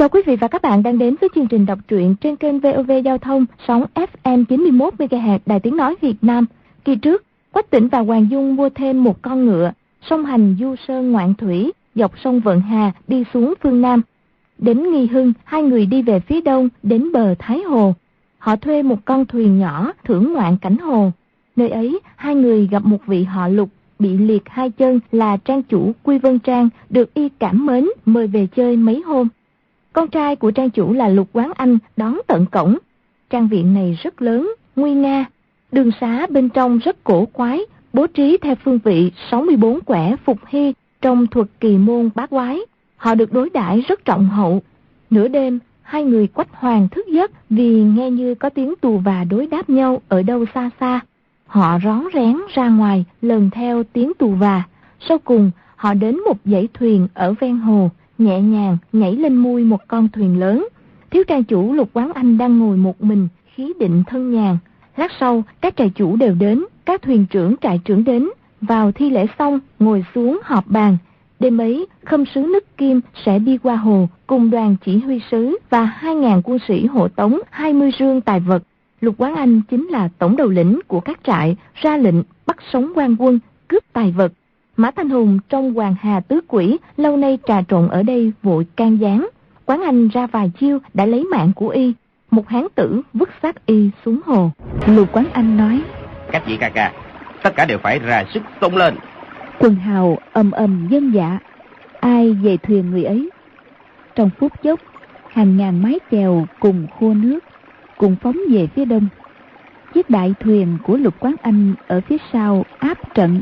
Chào quý vị và các bạn đang đến với chương trình đọc truyện trên kênh VOV Giao thông sóng FM 91 MHz Đài Tiếng nói Việt Nam. Kỳ trước, Quách Tĩnh và Hoàng Dung mua thêm một con ngựa, song hành du sơn ngoạn thủy, dọc sông Vận Hà đi xuống phương Nam. Đến Nghi Hưng, hai người đi về phía đông đến bờ Thái Hồ. Họ thuê một con thuyền nhỏ thưởng ngoạn cảnh hồ. Nơi ấy, hai người gặp một vị họ Lục bị liệt hai chân là trang chủ Quy Vân Trang, được y cảm mến mời về chơi mấy hôm. Con trai của trang chủ là Lục Quán Anh đón tận cổng. Trang viện này rất lớn, nguy nga. Đường xá bên trong rất cổ quái, bố trí theo phương vị 64 quẻ phục hy trong thuật kỳ môn bát quái. Họ được đối đãi rất trọng hậu. Nửa đêm, hai người Quách Hoàng thức giấc vì nghe như có tiếng tù và đối đáp nhau ở đâu xa xa. Họ rón rén ra ngoài lần theo tiếng tù và. Sau cùng, họ đến một dãy thuyền ở ven hồ, nhẹ nhàng nhảy lên mui một con thuyền lớn. Thiếu trang chủ Lục Quán Anh đang ngồi một mình, khí định thân nhàn. Lát sau, các trại chủ đều đến, các thuyền trưởng trại trưởng đến, vào thi lễ xong, ngồi xuống họp bàn. Đêm ấy, khâm sứ Nức Kim sẽ đi qua hồ cùng đoàn chỉ huy sứ và 2.000 quân sĩ hộ tống 20 rương tài vật. Lục Quán Anh chính là tổng đầu lĩnh của các trại, ra lệnh bắt sống quan quân, cướp tài vật. Mã Thanh Hùng trong Hoàng Hà Tứ Quỷ lâu nay trà trộn ở đây vội can gián. Quán Anh ra vài chiêu đã lấy mạng của y. Một hán tử vứt xác y xuống hồ. Lục Quán Anh nói: các vị ca ca, tất cả đều phải ra sức xông lên. Quần hào ầm ầm dân dạ, ai về thuyền người ấy. Trong phút chốc, hàng ngàn mái chèo cùng khô nước cùng phóng về phía đông. Chiếc đại thuyền của Lục Quán Anh ở phía sau áp trận.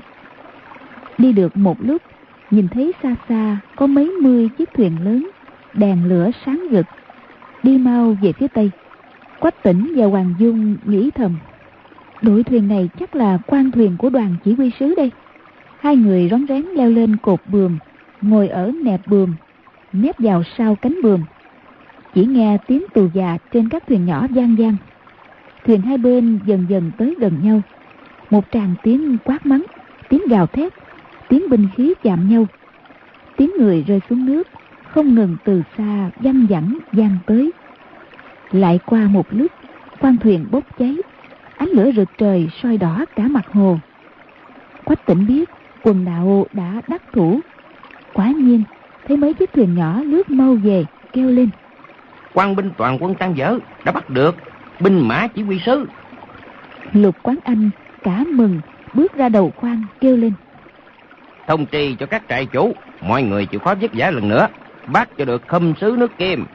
Đi được một lúc, nhìn thấy xa xa có mấy mươi chiếc thuyền lớn, đèn lửa sáng rực, đi mau về phía tây. Quách Tĩnh và Hoàng Dung nghĩ thầm: đội thuyền này chắc là quan thuyền của đoàn chỉ huy sứ đây. Hai người rón rén leo lên cột buồm, ngồi ở nẹp buồm, nép vào sau cánh buồm. Chỉ nghe tiếng tù già trên các thuyền nhỏ vang vang. Thuyền hai bên dần dần tới gần nhau. Một tràng tiếng quát mắng, tiếng gào thét, tiếng binh khí chạm nhau, tiếng người rơi xuống nước không ngừng từ xa văng vẳng vang tới. Lại qua một lúc, khoang thuyền bốc cháy, ánh lửa rực trời soi đỏ cả mặt hồ. Quách Tĩnh biết quần đạo đã đắc thủ. Quả nhiên thấy mấy chiếc thuyền nhỏ lướt mau về, kêu lên: quan binh toàn quân tan vỡ, đã bắt được binh mã chỉ huy sứ. Lục Quán Anh cả mừng bước ra đầu khoang kêu lên: thông trì cho các trại chủ, mọi người chịu khó vất vả lần nữa, bắt cho được khâm sứ Nước Kim.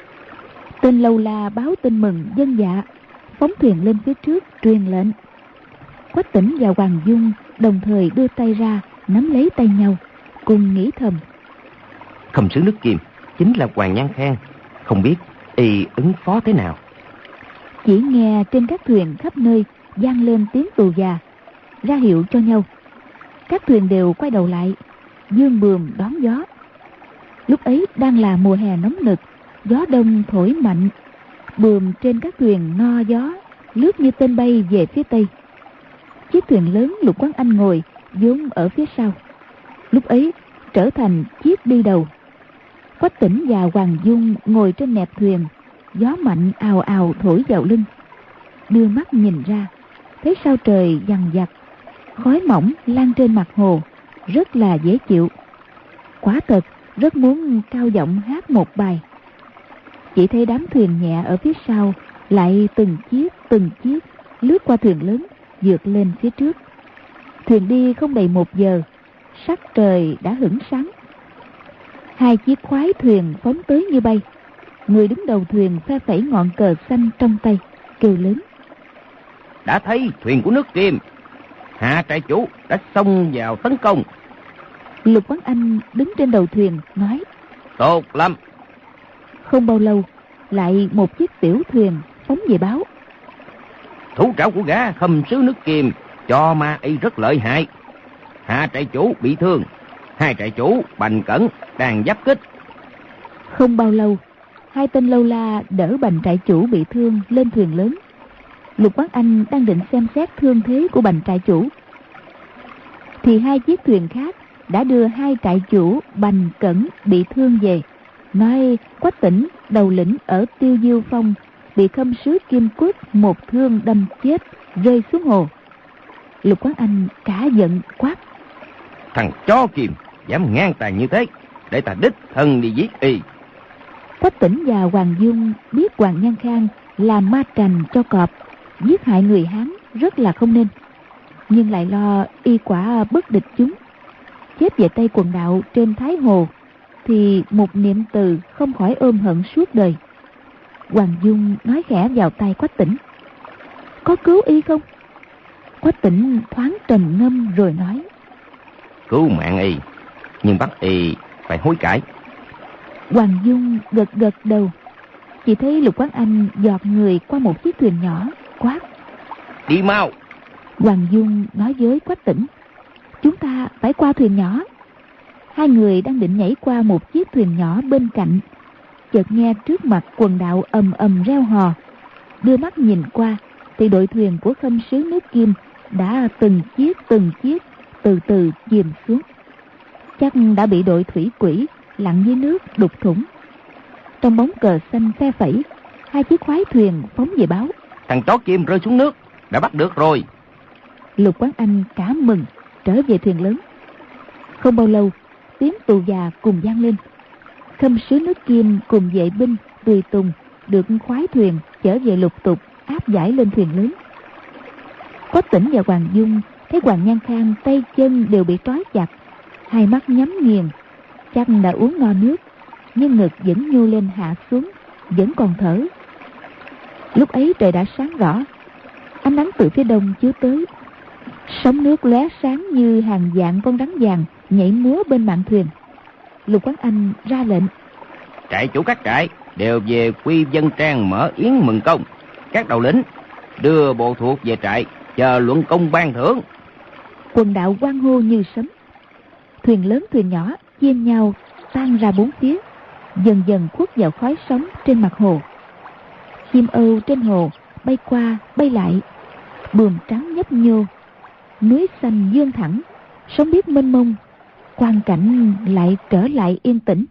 Tên Lâu La báo tin mừng dân dạ, phóng thuyền lên phía trước truyền lệnh. Quách Tĩnh và Hoàng Dung đồng thời đưa tay ra nắm lấy tay nhau, cùng nghĩ thầm: khâm sứ Nước Kim chính là Hoàng Nhan Khang, không biết y ứng phó thế nào. Chỉ nghe trên các thuyền khắp nơi vang lên tiếng tù già, ra hiệu cho nhau. Các thuyền đều quay đầu lại, dương buồm đón gió. Lúc ấy đang là mùa hè nóng nực, gió đông thổi mạnh. Buồm trên các thuyền no gió, lướt như tên bay về phía tây. Chiếc thuyền lớn Lục Quán Anh ngồi vốn ở phía sau, lúc ấy trở thành chiếc đi đầu. Quách Tĩnh và Hoàng Dung ngồi trên nẹp thuyền, gió mạnh ào ào thổi vào lưng. Đưa mắt nhìn ra, thấy sao trời vằn vặt, khói mỏng lan trên mặt hồ, rất là dễ chịu. Quả thật rất muốn cao giọng hát một bài. Chỉ thấy đám thuyền nhẹ ở phía sau lại từng chiếc lướt qua thuyền lớn, vượt lên phía trước. Thuyền đi không đầy 1 giờ, sắc trời đã hửng sáng. Hai chiếc khoái thuyền phóng tới như bay. Người đứng đầu thuyền phe phẩy ngọn cờ xanh trong tay, kêu lớn: đã thấy thuyền của Nước Kim, hạ trại chủ đã xông vào tấn công. Lục Quán Anh đứng trên đầu thuyền nói: tốt lắm. Không bao lâu, lại một chiếc tiểu thuyền phóng về báo: thủ trảo của gã khâm sứ Nước Kim cho ma y rất lợi hại, hạ trại chủ bị thương, 2 trại chủ Bành Cẩn đang giáp kích. Không bao lâu, 2 tên Lâu La đỡ Bành trại chủ bị thương lên thuyền lớn. Lục Quán Anh đang định xem xét thương thế của Bành trại chủ, thì 2 chiếc thuyền khác đã đưa 2 trại chủ Bành Cẩn bị thương về, nói Quách Tỉnh đầu lĩnh ở Tiêu Diêu Phong bị khâm sứ Kim Quốc một thương đâm chết, rơi xuống hồ. Lục Quán Anh cả giận quát: Thằng chó Kim dám ngang tàn như thế, để ta đích thân đi giết y. Quách Tỉnh và Hoàng Dung biết Hoàng Nhan Khang là ma trành cho cọp, giết hại người Hán rất là không nên, nhưng lại lo y quả bất địch chúng, chết về tay quần đạo trên Thái Hồ thì một niệm từ không khỏi ôm hận suốt đời. Hoàng Dung nói khẽ vào tai Quách Tỉnh: Có cứu y không? Quách Tỉnh thoáng trầm ngâm rồi nói: Cứu mạng y, nhưng bắt y phải hối cải. Hoàng Dung gật gật đầu. Chỉ thấy Lục Quán Anh giọt người qua một chiếc thuyền nhỏ, quát: Đi mau! Hoàng Dung nói với Quách Tỉnh: Chúng ta phải qua thuyền nhỏ. Hai người đang định nhảy qua một chiếc thuyền nhỏ bên cạnh, chợt nghe trước mặt quần đạo ầm ầm reo hò. Đưa mắt nhìn qua thì đội thuyền của khâm sứ nước Kim đã từng chiếc từ từ chìm xuống, chắc đã bị đội thủy quỷ lặn dưới nước đục thủng. Trong bóng cờ xanh phe phẩy, hai chiếc khoái thuyền phóng về báo: Thằng chó Kim rơi xuống nước, đã bắt được rồi. Lục Quán Anh cả mừng, trở về thuyền lớn. Không bao lâu, tiếng tù già cùng vang lên. Khâm sứ nước Kim cùng vệ binh tùy tùng được khoái thuyền chở về lục tục áp giải lên thuyền lớn. Quách Tỉnh và Hoàng Dung thấy Hoàng Nhan Khang tay chân đều bị trói chặt, hai mắt nhắm nghiền, chắc đã uống no nước, nhưng ngực vẫn nhô lên hạ xuống, vẫn còn thở. Lúc ấy trời đã sáng rõ, ánh nắng từ phía đông chiếu tới, sóng nước lóe sáng như hàng vạn con rắn vàng nhảy múa bên mạn thuyền. Lục Quán Anh ra lệnh: Trại chủ các trại đều về Quy Vân Trang mở yến mừng công. Các đầu lĩnh đưa bộ thuộc về trại chờ luận công ban thưởng. Quần đạo hoan hô như sấm. Thuyền lớn thuyền nhỏ chia nhau tan ra bốn phía, dần dần khuất vào khói sóng trên mặt hồ. Chim âu trên hồ bay qua bay lại, buồm trắng nhấp nhô, núi xanh vươn thẳng, sóng biếc mênh mông, quang cảnh lại trở lại yên tĩnh.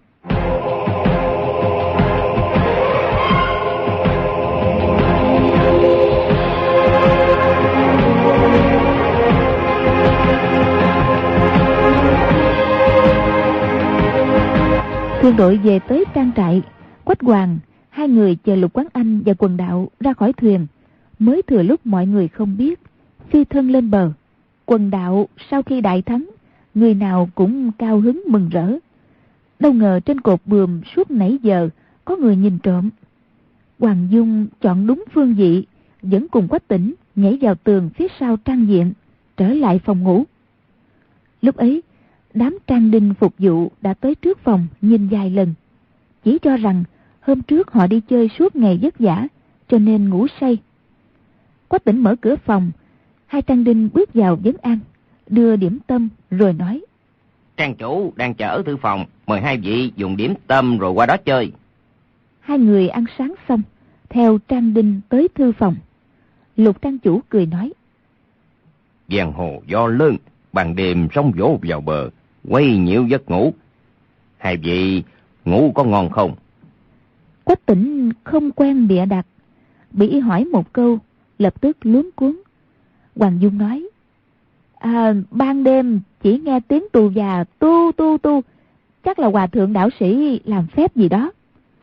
Thuyền đội về tới trang trại, Quách Hoàng, hai người chờ Lục Quán Anh và quần đạo ra khỏi thuyền, mới thừa lúc mọi người không biết, phi thân lên bờ. Quần đạo sau khi đại thắng, người nào cũng cao hứng mừng rỡ. Đâu ngờ trên cột buồm suốt nãy giờ có người nhìn trộm. Hoàng Dung chọn đúng phương vị, vẫn cùng Quách Tỉnh nhảy vào tường phía sau trang viện, trở lại phòng ngủ. Lúc ấy, đám trang đinh phục vụ đã tới trước phòng nhìn vài lần, chỉ cho rằng hôm trước họ đi chơi suốt ngày vất vả, cho nên ngủ say. Quách Tỉnh mở cửa phòng, hai trang đinh bước vào vấn an, đưa điểm tâm rồi nói: Trang chủ đang chờ ở thư phòng, mời hai vị dùng điểm tâm rồi qua đó chơi. Hai người ăn sáng xong, theo trang đinh tới thư phòng. Lục trang chủ cười nói: Giang hồ gió lớn, ban đêm sóng vỗ vào bờ, quay nhiễu giấc ngủ. Hai vị ngủ có ngon không? Quách Tỉnh không quen bịa đặt, bị y hỏi một câu, lập tức luống cuống. Hoàng Dung nói: ban đêm chỉ nghe tiếng tù già tu, chắc là hòa thượng đạo sĩ làm phép gì đó.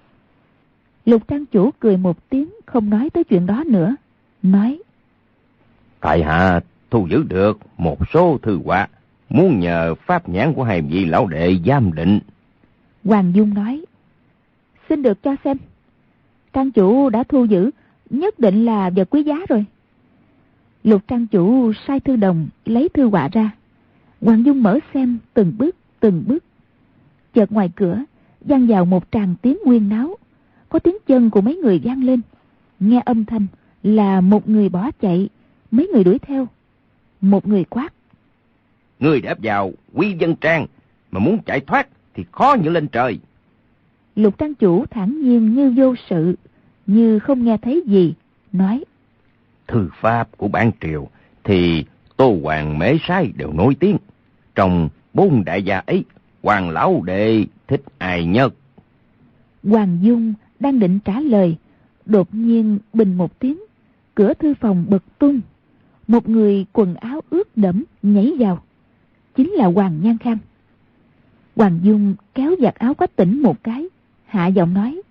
Lục trang chủ cười một tiếng, không nói tới chuyện đó nữa, nói: Tại hạ thu giữ được một số thư họa, muốn nhờ pháp nhãn của hai vị lão đệ giám định. Hoàng Dung nói: Xin được cho xem. Trang chủ đã thu giữ, nhất định là vật quý giá rồi. Lục trang chủ sai thư đồng lấy thư họa ra. Hoàng Dung mở xem từng bước. Chợt ngoài cửa vang vào một tràng tiếng huyên náo, có tiếng chân của mấy người vang lên. Nghe âm thanh là một người bỏ chạy, mấy người đuổi theo. Một người quát: Người đã vào Quy Vân Trang mà muốn chạy thoát thì khó như lên trời. Lục trang chủ thản nhiên như vô sự, như không nghe thấy gì, nói: Thư pháp của bản triều thì Tô Hoàng Mễ Sai đều nổi tiếng. Trong 4 đại gia ấy, Hoàng lão đệ thích ai nhất? Hoàng Dung đang định trả lời, đột nhiên bình một tiếng, cửa thư phòng bật tung. Một người quần áo ướt đẫm nhảy vào, chính là Hoàng Nhan Khang. Hoàng Dung kéo giặt áo Quách Tĩnh một cái, hạ giọng nói: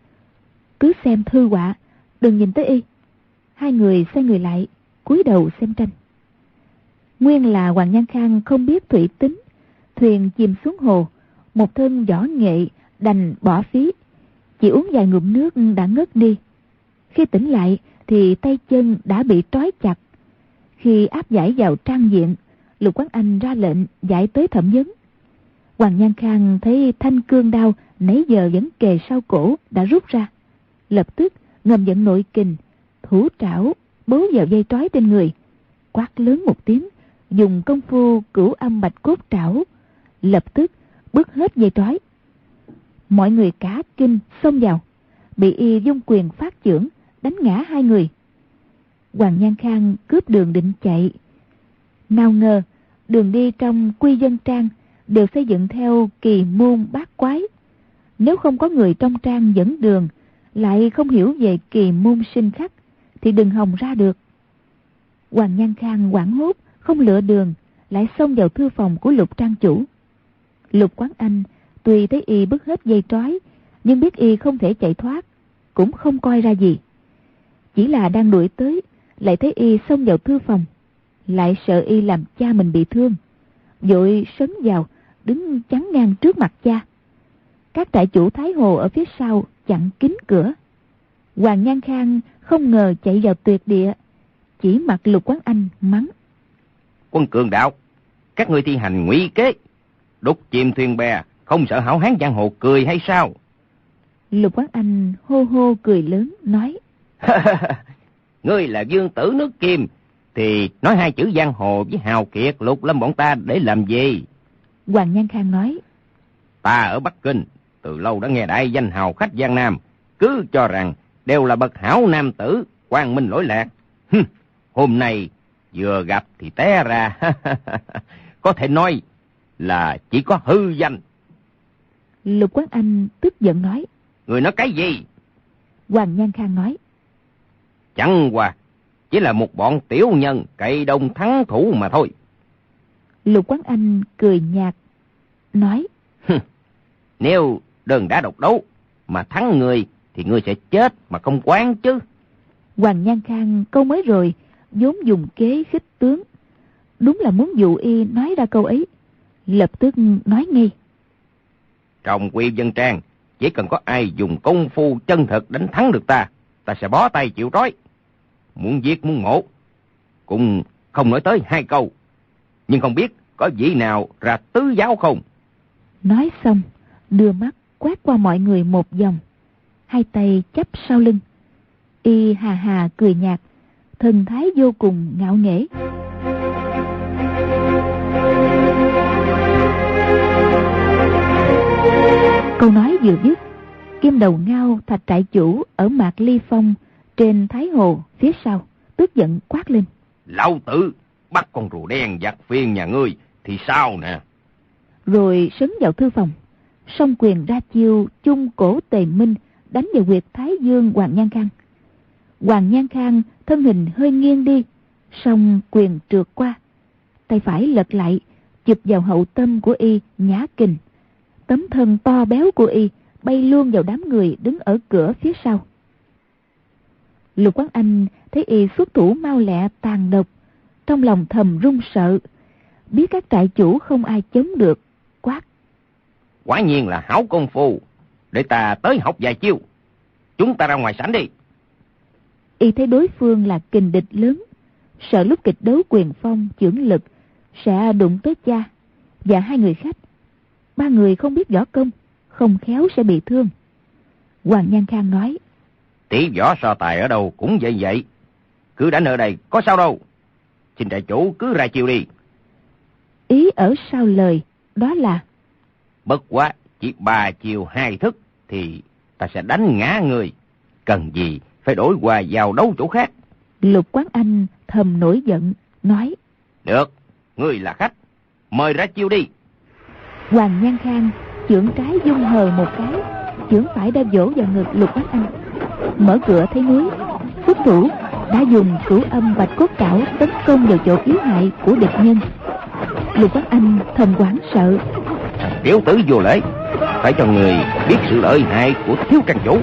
"Cứ xem thư họa, đừng nhìn tới y." Hai người xoay người lại, cúi đầu xem tranh. Nguyên là Hoàng Nhan Khang không biết thủy tính, thuyền chìm xuống hồ, một thân võ nghệ đành bỏ phí, chỉ uống vài ngụm nước đã ngất đi. Khi tỉnh lại thì tay chân đã bị trói chặt. Khi áp giải vào trang viện, Lục Quán Anh ra lệnh giải tới thẩm vấn. Hoàng Nhan Khang thấy thanh cương đao nãy giờ vẫn kề sau cổ đã rút ra, lập tức ngầm vận nội kình, thủ trảo bấu vào dây trói trên người, quát lớn một tiếng, dùng công phu Cửu Âm Bạch Cốt Trảo, lập tức bứt hết dây trói. Mọi người cả kinh xông vào, bị y dung quyền phát chưởng đánh ngã hai người. Hoàng Nhan Khang cướp đường định chạy, nào ngờ đường đi trong Quy Dân Trang đều xây dựng theo kỳ môn bát quái. Nếu không có người trong trang dẫn đường, lại không hiểu về kỳ môn sinh khắc, thì đừng hòng ra được. Hoàng Nhan Khang hoảng hốt, không lựa đường, lại xông vào thư phòng của Lục trang chủ. Lục Quán Anh tuy thấy y bứt hết dây trói, nhưng biết y không thể chạy thoát, cũng không coi ra gì. Chỉ là đang đuổi tới, lại thấy y xông vào thư phòng, lại sợ y làm cha mình bị thương, vội sấn vào, đứng chắn ngang trước mặt cha. Các trại chủ Thái Hồ ở phía sau chặn kín cửa. Hoàng Nhan Khang không ngờ chạy vào tuyệt địa, chỉ mặt Lục Quán Anh mắng: "Quân cường đạo, các ngươi thi hành ngụy kế, đục chìm thuyền bè, không sợ hảo hán giang hồ cười hay sao?" Lục Quán Anh hô hô cười lớn nói: "Ngươi là vương tử nước Kim, thì nói hai chữ giang hồ với hào kiệt Lục Lâm bọn ta để làm gì?" Hoàng Nhan Khang nói: "Ta ở Bắc Kinh từ lâu đã nghe đại danh hào khách Giang Nam, cứ cho rằng đều là bậc hảo nam tử, quang minh lỗi lạc. Hôm nay vừa gặp thì té ra, có thể nói là chỉ có hư danh." Lục Quán Anh tức giận nói: "Người nói cái gì?" Hoàng Nhan Khang nói: "Chẳng qua chỉ là một bọn tiểu nhân cậy đông thắng thủ mà thôi." Lục Quán Anh cười nhạt nói: "Nếu đơn đả độc đấu mà thắng người thì ngươi sẽ chết mà không quán chứ." Hoàng Nhan Khang câu mới rồi vốn dùng kế khích tướng, đúng là muốn dụ y nói ra câu ấy, lập tức nói ngay: "Trong Quy Dân Trang chỉ cần có ai dùng công phu chân thực đánh thắng được ta, ta sẽ bó tay chịu trói. Muốn giết muốn mổ cũng không nói tới hai câu, nhưng không biết có vị nào ra tứ giáo không?" Nói xong đưa mắt quét qua mọi người một vòng, hai tay chắp sau lưng, y hà hà cười nhạt, thần thái vô cùng ngạo nghễ. Câu nói vừa dứt, Kim Đầu Ngao Thạch trại chủ ở Mạc Ly Phong trên Thái Hồ phía sau tức giận quát lên: "Lão tử bắt con rùa đen giặt phiên nhà ngươi thì sao nè?" Rồi sấn vào thư phòng, song quyền ra chiêu chung cổ Tề Minh đánh vào huyệt Thái Dương Hoàng Nhan Khang. Hoàng Nhan Khang thân hình hơi nghiêng đi, song quyền trượt qua, tay phải lật lại chụp vào hậu tâm của y nhã kình. Tấm thân to béo của y bay luôn vào đám người đứng ở cửa phía sau. Lục Quán Anh thấy y xuất thủ mau lẹ tàn độc, trong lòng thầm run sợ, biết các trại chủ không ai chống được, quát: "Quả nhiên là hảo công phu, để ta tới học vài chiêu. Chúng ta ra ngoài sảnh đi." Y thấy đối phương là kình địch lớn, sợ lúc kịch đấu quyền phong chưởng lực sẽ đụng tới cha và hai người khách. Ba người không biết võ công, không khéo sẽ bị thương. Hoàng Nhan Khang nói: "Tỷ võ so tài ở đâu cũng vậy vậy, cứ đánh ở đây có sao đâu. Xin trại chủ cứ ra chiêu đi." Ý ở sau lời đó là: "Bất quá chỉ 3 chiêu 2 thức thì ta sẽ đánh ngã người, cần gì phải đổi qua vào đấu chỗ khác." Lục Quán Anh thầm nổi giận nói: "Được, ngươi là khách, mời ra chiêu đi." Hoàng Nhan Khang chưởng trái dung hờ một cái, chưởng phải đã vỗ vào ngực Lục Quán Anh. Mở cửa thấy núi, xuất thủ đã dùng cửu âm bạch cốt trảo tấn công vào chỗ yếu hại của địch nhân. Lục Quán Anh thầm hoảng sợ. Tiểu tử vô lễ, phải cho người biết sự lợi hại của thiếu trang chủ.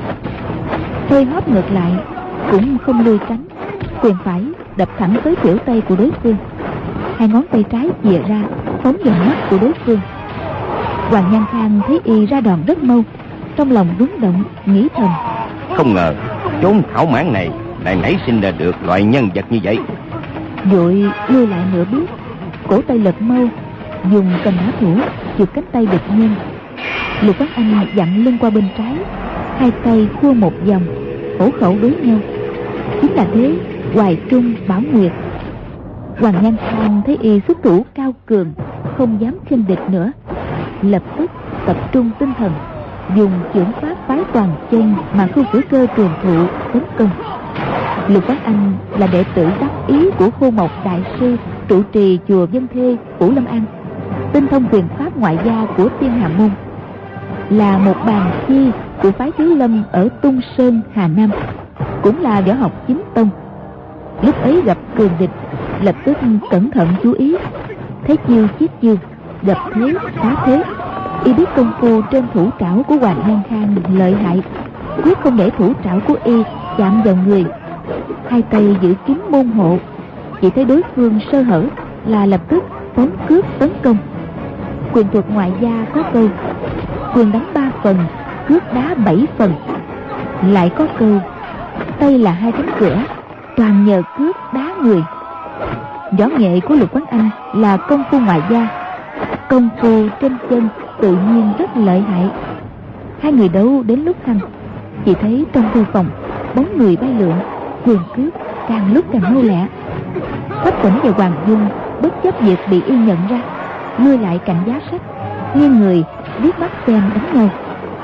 Hơi hóp ngược lại, cũng không lui tránh, quyền phải đập thẳng tới tiểu tay của đối phương. Hai ngón tay trái chìa ra phóng vào mắt của đối phương. Hoàng Nhan Khang thấy y ra đòn rất mau, trong lòng rúng động, nghĩ thầm: không ngờ chốn thảo mãn này lại nảy sinh ra được loại nhân vật như vậy. Vội lui lại nửa bước, cổ tay lật mau, dùng cầm nã thủ chụp cánh tay địch nhân. Lục Quán Anh dặn lưng qua bên trái, hai tay khua một vòng, hổ khẩu đối nhau. Chính là thế Hoài Trung Bảo Nguyệt. Hoàng Nhan Khang thấy y xuất thủ cao cường, không dám khinh địch nữa, lập tức tập trung tinh thần, dùng chưởng pháp phái toàn chân mà Khưu Tử Cơ truyền thụ tấn công. Lục Quán Anh là đệ tử đắc ý của Khô Mộc đại sư trụ trì chùa Vân Thê, Phủ Lâm An, tinh thông quyền pháp ngoại gia của Tiên Hà Môn, là một bàn chi của phái Thiếu Lâm ở Tung Sơn, Hà Nam, cũng là võ học chính tông. Lúc ấy gặp cường địch, lập tức cẩn thận chú ý, thấy chiêu chiết chiêu, đập thế phá thế. Y biết công phu trên thủ trảo của Hoàng Nhan Khang lợi hại, quyết không để thủ trảo của y chạm vào người. Hai tay giữ kín môn hộ, chỉ thấy đối phương sơ hở là lập tức phóng cướp tấn công. Quyền thuật ngoại gia có câu quyền đánh 3 phần, cướp đá 7 phần. Lại có câu tay là 2 cánh cửa, toàn nhờ cướp đá người. Võ nghệ của Lục Quán Anh là công phu ngoại gia, công phu trên chân tự nhiên rất lợi hại. Hai người đấu đến lúc thăng, chỉ thấy trong thư phòng bóng người bay lượn, quyền cướp càng lúc càng mau lẹ. Quách Tỉnh và Hoàng Dung bất chấp việc bị y nhận ra, lui lại cạnh giá sách, nghiêng người liếc mắt xem đánh nhau.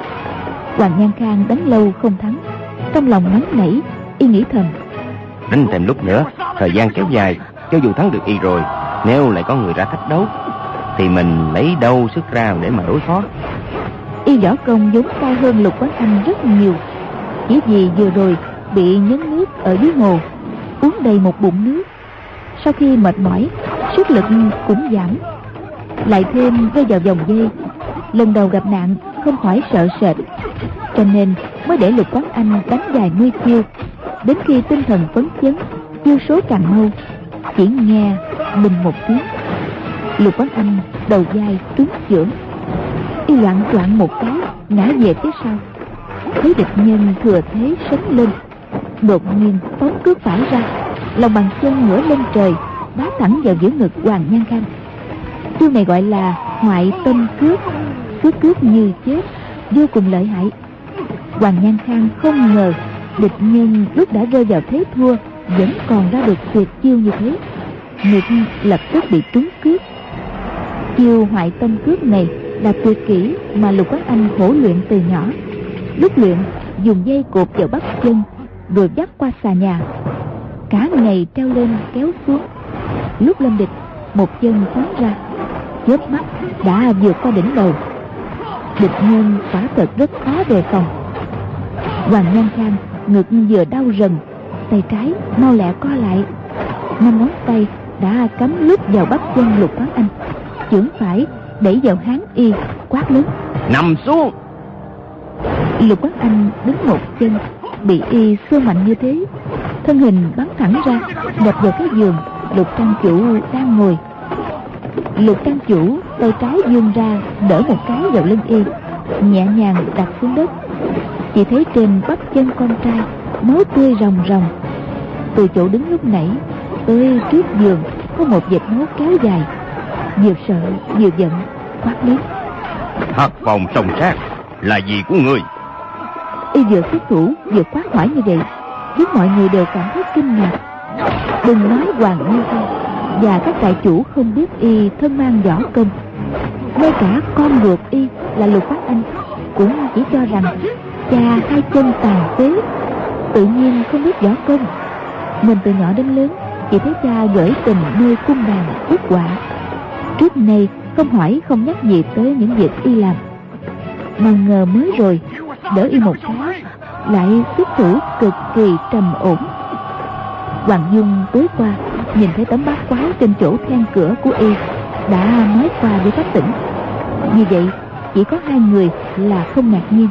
Hoàng Nhan Khang đánh lâu không thắng, trong lòng nóng nảy, y nghĩ thầm: đánh thêm lúc nữa, thời gian kéo dài, cho dù thắng được y rồi, nếu lại có người ra thách đấu thì mình lấy đâu sức ra để mà đối phó. Y võ công vốn cao hơn Lục Quán Anh rất nhiều, chỉ vì vừa rồi bị nhấn nước ở dưới hồ, uống đầy một bụng nước. Sau khi mệt mỏi, sức lực cũng giảm, lại thêm rơi vào vòng dây, lần đầu gặp nạn không khỏi sợ sệt, cho nên mới để Lục Quán Anh đánh vài mươi chiêu. Đến khi tinh thần phấn chấn, chiêu số càng mau, chỉ nghe bình một tiếng, Lục Quán Anh đầu vai trúng chưởng, y loạn choạng một cái ngã về phía sau. Thấy địch nhân thừa thế sấn lên, đột nhiên phóng cước phải ra, lòng bàn chân ngửa lên trời, đá thẳng vào giữa ngực Hoàng Nhan Khang. Chiêu này gọi là hoại tâm cước, cứ cước như chết, vô cùng lợi hại. Hoàng Nhan Khang không ngờ địch nhân lúc đã rơi vào thế thua vẫn còn ra được tuyệt chiêu như thế, ngực lập tức bị trúng cước. Chiêu hoại tâm cước này là tuyệt kỹ mà Lục Quán Anh khổ luyện từ nhỏ. Lúc luyện dùng dây cột vào bắp chân, rồi dắt qua xà nhà, cả ngày treo lên kéo xuống. Lúc lên địch, một chân phóng ra, chớp mắt đã vượt qua đỉnh đầu. Địch nhân quả thật rất khó đề phòng. Hoàng Nhan Khang ngực vừa đau rần, tay trái mau lẹ co lại, 5 ngón tay đã cắm lúp vào bắp chân Lục Quán Anh, chưởng phải đẩy vào háng y, quát lớn: nằm xuống! Lục Quán Anh đứng một chân, bị y xô mạnh như thế, thân hình bắn thẳng ra, đập vào cái giường Lục trang chủ đang ngồi. Lục trang chủ tay trái vươn ra đỡ một cái vào lưng y, nhẹ nhàng đặt xuống đất. Chỉ thấy trên bắp chân con trai máu tươi ròng ròng. Từ chỗ đứng lúc nãy tới trước giường có một vệt máu kéo dài. Vừa sợ vừa giận, quát lớn: Hắc Phong Song Sát là gì của ngươi? Y vừa xuất thủ vừa quát hỏi như vậy, khiến mọi người đều cảm thấy kinh ngạc. Đừng nói Hoàng Nhan Khang và các đại chủ không biết y thân mang võ công, ngay cả con ruột y là Lục Quán Anh cũng chỉ cho rằng cha hai chân tàn phế, tự nhiên không biết võ công. Mình từ nhỏ đến lớn chỉ thấy cha gửi tình nơi cung đàn bút họa, trước nay không hỏi không nhắc gì tới những việc y làm. Mà ngờ mới rồi đỡ y một cái, lại xuất thủ cực kỳ trầm ổn. Hoàng Dung tối qua nhìn thấy tấm bát quái trên chỗ then cửa của y, đã nói qua với Quách Tỉnh. Như vậy chỉ có hai người là không ngạc nhiên.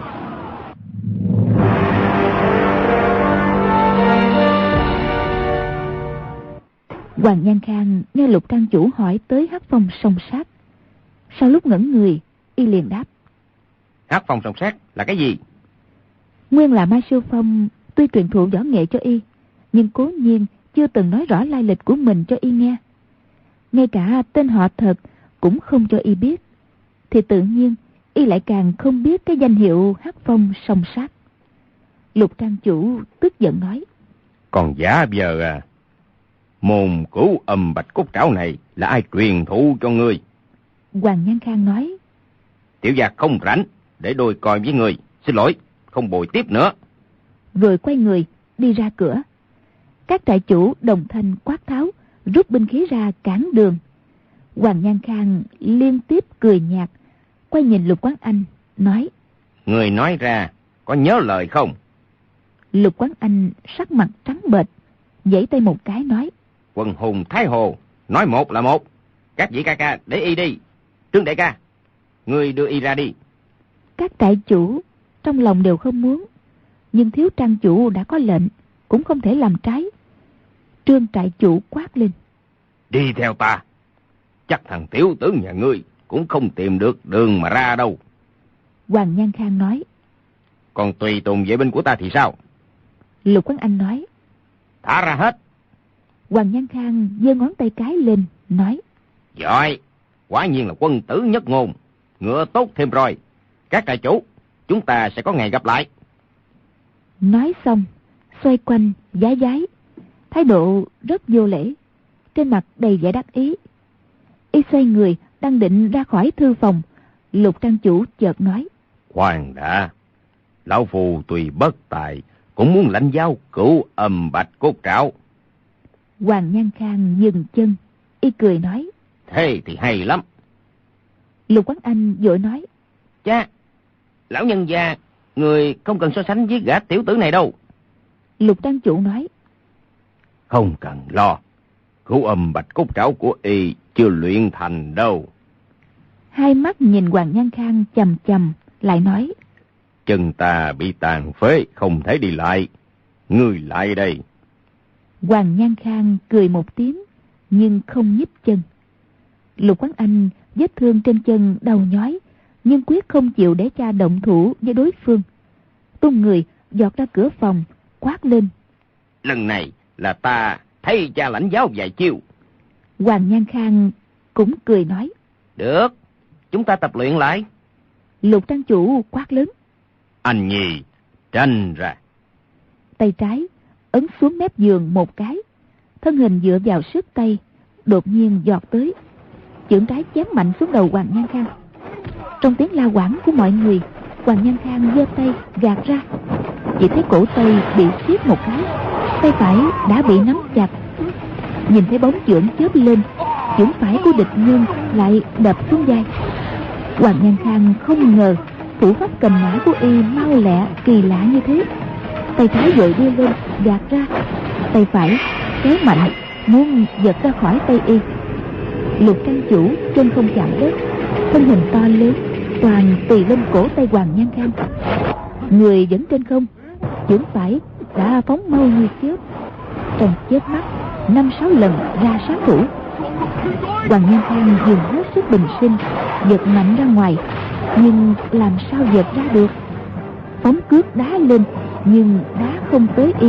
Hoàng Nhan Khang nghe Lục Trang chủ hỏi tới Hắc Phong song sát, sau lúc ngẩn người, y liền đáp: Hắc Phong song sát là cái gì? Nguyên là Mai Siêu Phong tuy truyền thụ võ nghệ cho y, nhưng cố nhiên chưa từng nói rõ lai lịch của mình cho y nghe. Ngay cả tên họ thật cũng không cho y biết, thì tự nhiên y lại càng không biết cái danh hiệu Hắc Phong song sát. Lục Trang chủ tức giận nói: Còn giả vờ à? Môn Cửu Âm Bạch Cốt Trảo này là ai truyền thụ cho ngươi? Hoàng Nhan Khang nói: Tiểu gia không rảnh để đôi coi với người, xin lỗi, không bồi tiếp nữa. Rồi quay người đi ra cửa. Các trại chủ đồng thanh quát tháo, rút binh khí ra cản đường. Hoàng Nhan Khang liên tiếp cười nhạt, quay nhìn Lục Quán Anh nói: Người nói ra có nhớ lời không? Lục Quán Anh sắc mặt trắng bệch, giãy tay một cái nói: Quần hùng Thái Hồ, nói một là một. Các vị ca ca để y đi. Trương đại ca, người đưa y ra đi. Các trại chủ trong lòng đều không muốn, nhưng thiếu trang chủ đã có lệnh, cũng không thể làm trái. Trương trại chủ quát lên: Đi theo ta. Chắc thằng tiểu tử nhà ngươi cũng không tìm được đường mà ra đâu. Hoàng Nhan Khang nói: Còn tùy tùng vệ binh của ta thì sao? Lục Quán Anh nói: Thả ra hết. Hoàng Nhan Khang giơ ngón tay cái lên nói: Giỏi, quả nhiên là quân tử nhất ngôn. Ngựa tốt thêm rồi. Các trại chủ, chúng ta sẽ có ngày gặp lại. Nói xong, xoay quanh, vái vái, thái độ rất vô lễ, trên mặt đầy vẻ đắc ý. Y xoay người, đang định ra khỏi thư phòng, Lục Trang chủ chợt nói: Khoan đã, lão phù tùy bất tài, cũng muốn lãnh giáo Cửu Âm Bạch Cốt Trảo. Hoàng Nhan Khang dừng chân, y cười nói: Thế thì hay lắm. Lục Quán Anh vội nói: Cha, lão nhân gia, người không cần so sánh với gã tiểu tử này đâu. Lục Trang chủ nói: Không cần lo, Cửu Âm Bạch Cốt Trảo của y chưa luyện thành đâu. Hai mắt nhìn Hoàng Nhan Khang chằm chằm, lại nói: Chân ta bị tàn phế, không thể đi lại. Ngươi lại đây. Hoàng Nhan Khang cười một tiếng, nhưng không nhích chân. Lục Quán Anh vết thương trên chân đau nhói, nhưng quyết không chịu để cha động thủ với đối phương. Tung người giọt ra cửa phòng, quát lên: Lần này là ta thay cha lãnh giáo vài chiêu. Hoàng Nhan Khang cũng cười nói: Được, chúng ta tập luyện lại. Lục Trang chủ quát lớn: Anh Nhi, tranh ra. Tay trái ấn xuống mép giường một cái, thân hình dựa vào sức tay, đột nhiên giọt tới, chưởng trái chém mạnh xuống đầu Hoàng Nhan Khang. Trong tiếng la quảng của mọi người, Hoàng Nhan Khang giơ tay gạt ra, chỉ thấy cổ tay bị siết một cái, tay phải đã bị nắm chặt. Nhìn thấy bóng chưởng chớp lên, chưởng phải của địch nhân lại đập xuống vai. Hoàng Nhan Khang không ngờ thủ pháp cầm nã của y mau lẹ kỳ lạ như thế. Tay trái vội đưa lên gạt ra, tay phải kéo mạnh muốn giật ra khỏi tay y. Lục Trang chủ chân không chạm đất, thân hình to lớn toàn tùy lên cổ tay Hoàng Nhan Khang. Người vẫn trên không, chưởng phải đã phóng mau như chớp, trong chớp mắt 5-6 lần ra sát thủ. Hoàng Nhan Khang dùng hết sức bình sinh giật mạnh ra ngoài, nhưng làm sao giật ra được. Phóng cước đá lên, nhưng đá không tới y.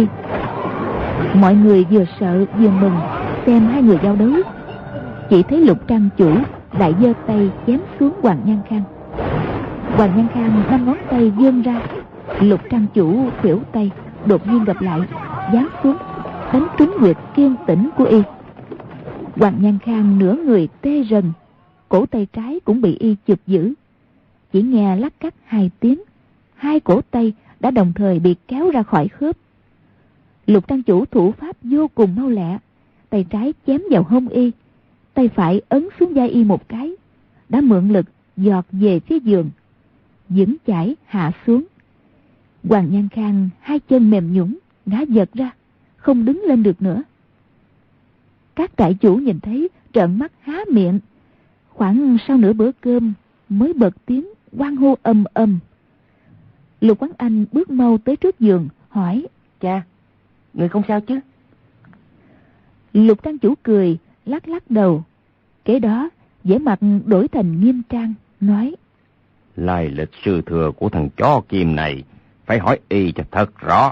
Mọi người vừa sợ vừa mừng xem hai người giao đấu. Chỉ thấy Lục Trang chủ lại giơ tay chém xuống Hoàng Nhan Khang. Hoàng Nhan Khang 5 ngón tay vươn ra, Lục Trang chủ khuỷu tay đột nhiên gặp lại, giáng xuống đánh trúng huyệt kiên tĩnh của y. Hoàng Nhan Khang nửa người tê rần, cổ tay trái cũng bị y chụp giữ. Chỉ nghe lắc cắt 2 tiếng, hai cổ tay đã đồng thời bị kéo ra khỏi khớp. Lục Trang chủ thủ pháp vô cùng mau lẹ, tay trái chém vào hông y, tay phải ấn xuống vai y một cái, đã mượn lực giọt về phía giường, vững chãi hạ xuống. Hoàng Nhan Khang hai chân mềm nhũn, ngã giật ra, không đứng lên được nữa. Các trại chủ nhìn thấy trợn mắt há miệng. Khoảng sau nửa bữa cơm mới bật tiếng hoan hô ầm ầm. Lục Quán Anh bước mau tới trước giường hỏi: Cha, người không sao chứ? Lục trang chủ cười, lắc lắc đầu. Kế đó vẻ mặt đổi thành nghiêm trang, nói: Lai lịch sư thừa của thằng chó kim này phải hỏi y cho thật rõ.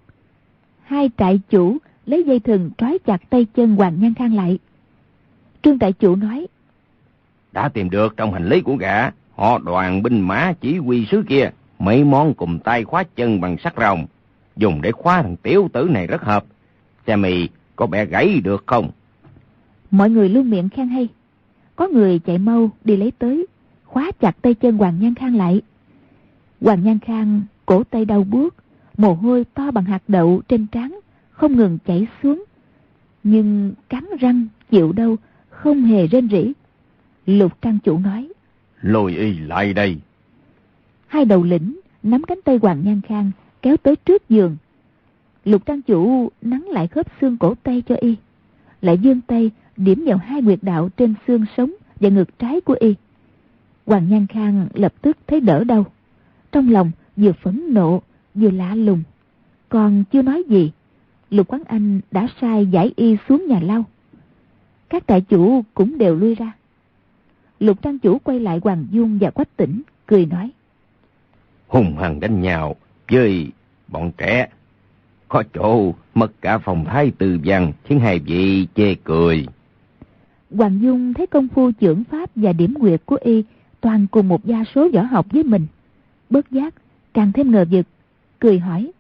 Hai trại chủ lấy dây thừng trói chặt tay chân Hoàng Nhan Khang lại. Trương trại chủ nói: Đã tìm được trong hành lý của gã, họ đoàn binh mã chỉ huy sứ kia, mấy món cùm tay khóa chân bằng sắt rồng, dùng để khóa thằng tiểu tử này rất hợp. Xem mì có bẻ gãy được không? Mọi người luôn miệng khen hay. Có người chạy mau đi lấy tới, khóa chặt tay chân Hoàng Nhan Khang lại. Hoàng Nhan Khang cổ tay đau buốt, mồ hôi to bằng hạt đậu trên trán không ngừng chảy xuống, nhưng cắn răng chịu đau, không hề rên rỉ. Lục trang chủ nói: Lôi y lại đây. Hai đầu lĩnh nắm cánh tay Hoàng Nhan Khang kéo tới trước giường. Lục trang chủ nắn lại khớp xương cổ tay cho y, lại vươn tay điểm vào hai huyệt đạo trên xương sống và ngực trái của y. Hoàng Nhan Khang lập tức thấy đỡ đau, trong lòng vừa phẫn nộ vừa lạ lùng. Còn chưa nói gì, Lục Quán Anh đã sai giải y xuống nhà lau. Các trại chủ cũng đều lui ra. Lục trang chủ quay lại Hoàng Dung và Quách Tĩnh, cười nói: Hùng hằng đánh nhau với bọn trẻ, có chỗ mất cả phòng thái từ văn, khiến hai vị chê cười. Hoàng Dung thấy công phu chưởng pháp và điểm huyệt của y toàn cùng một gia số võ học với mình, bất giác càng thêm ngờ vực, cười hỏi: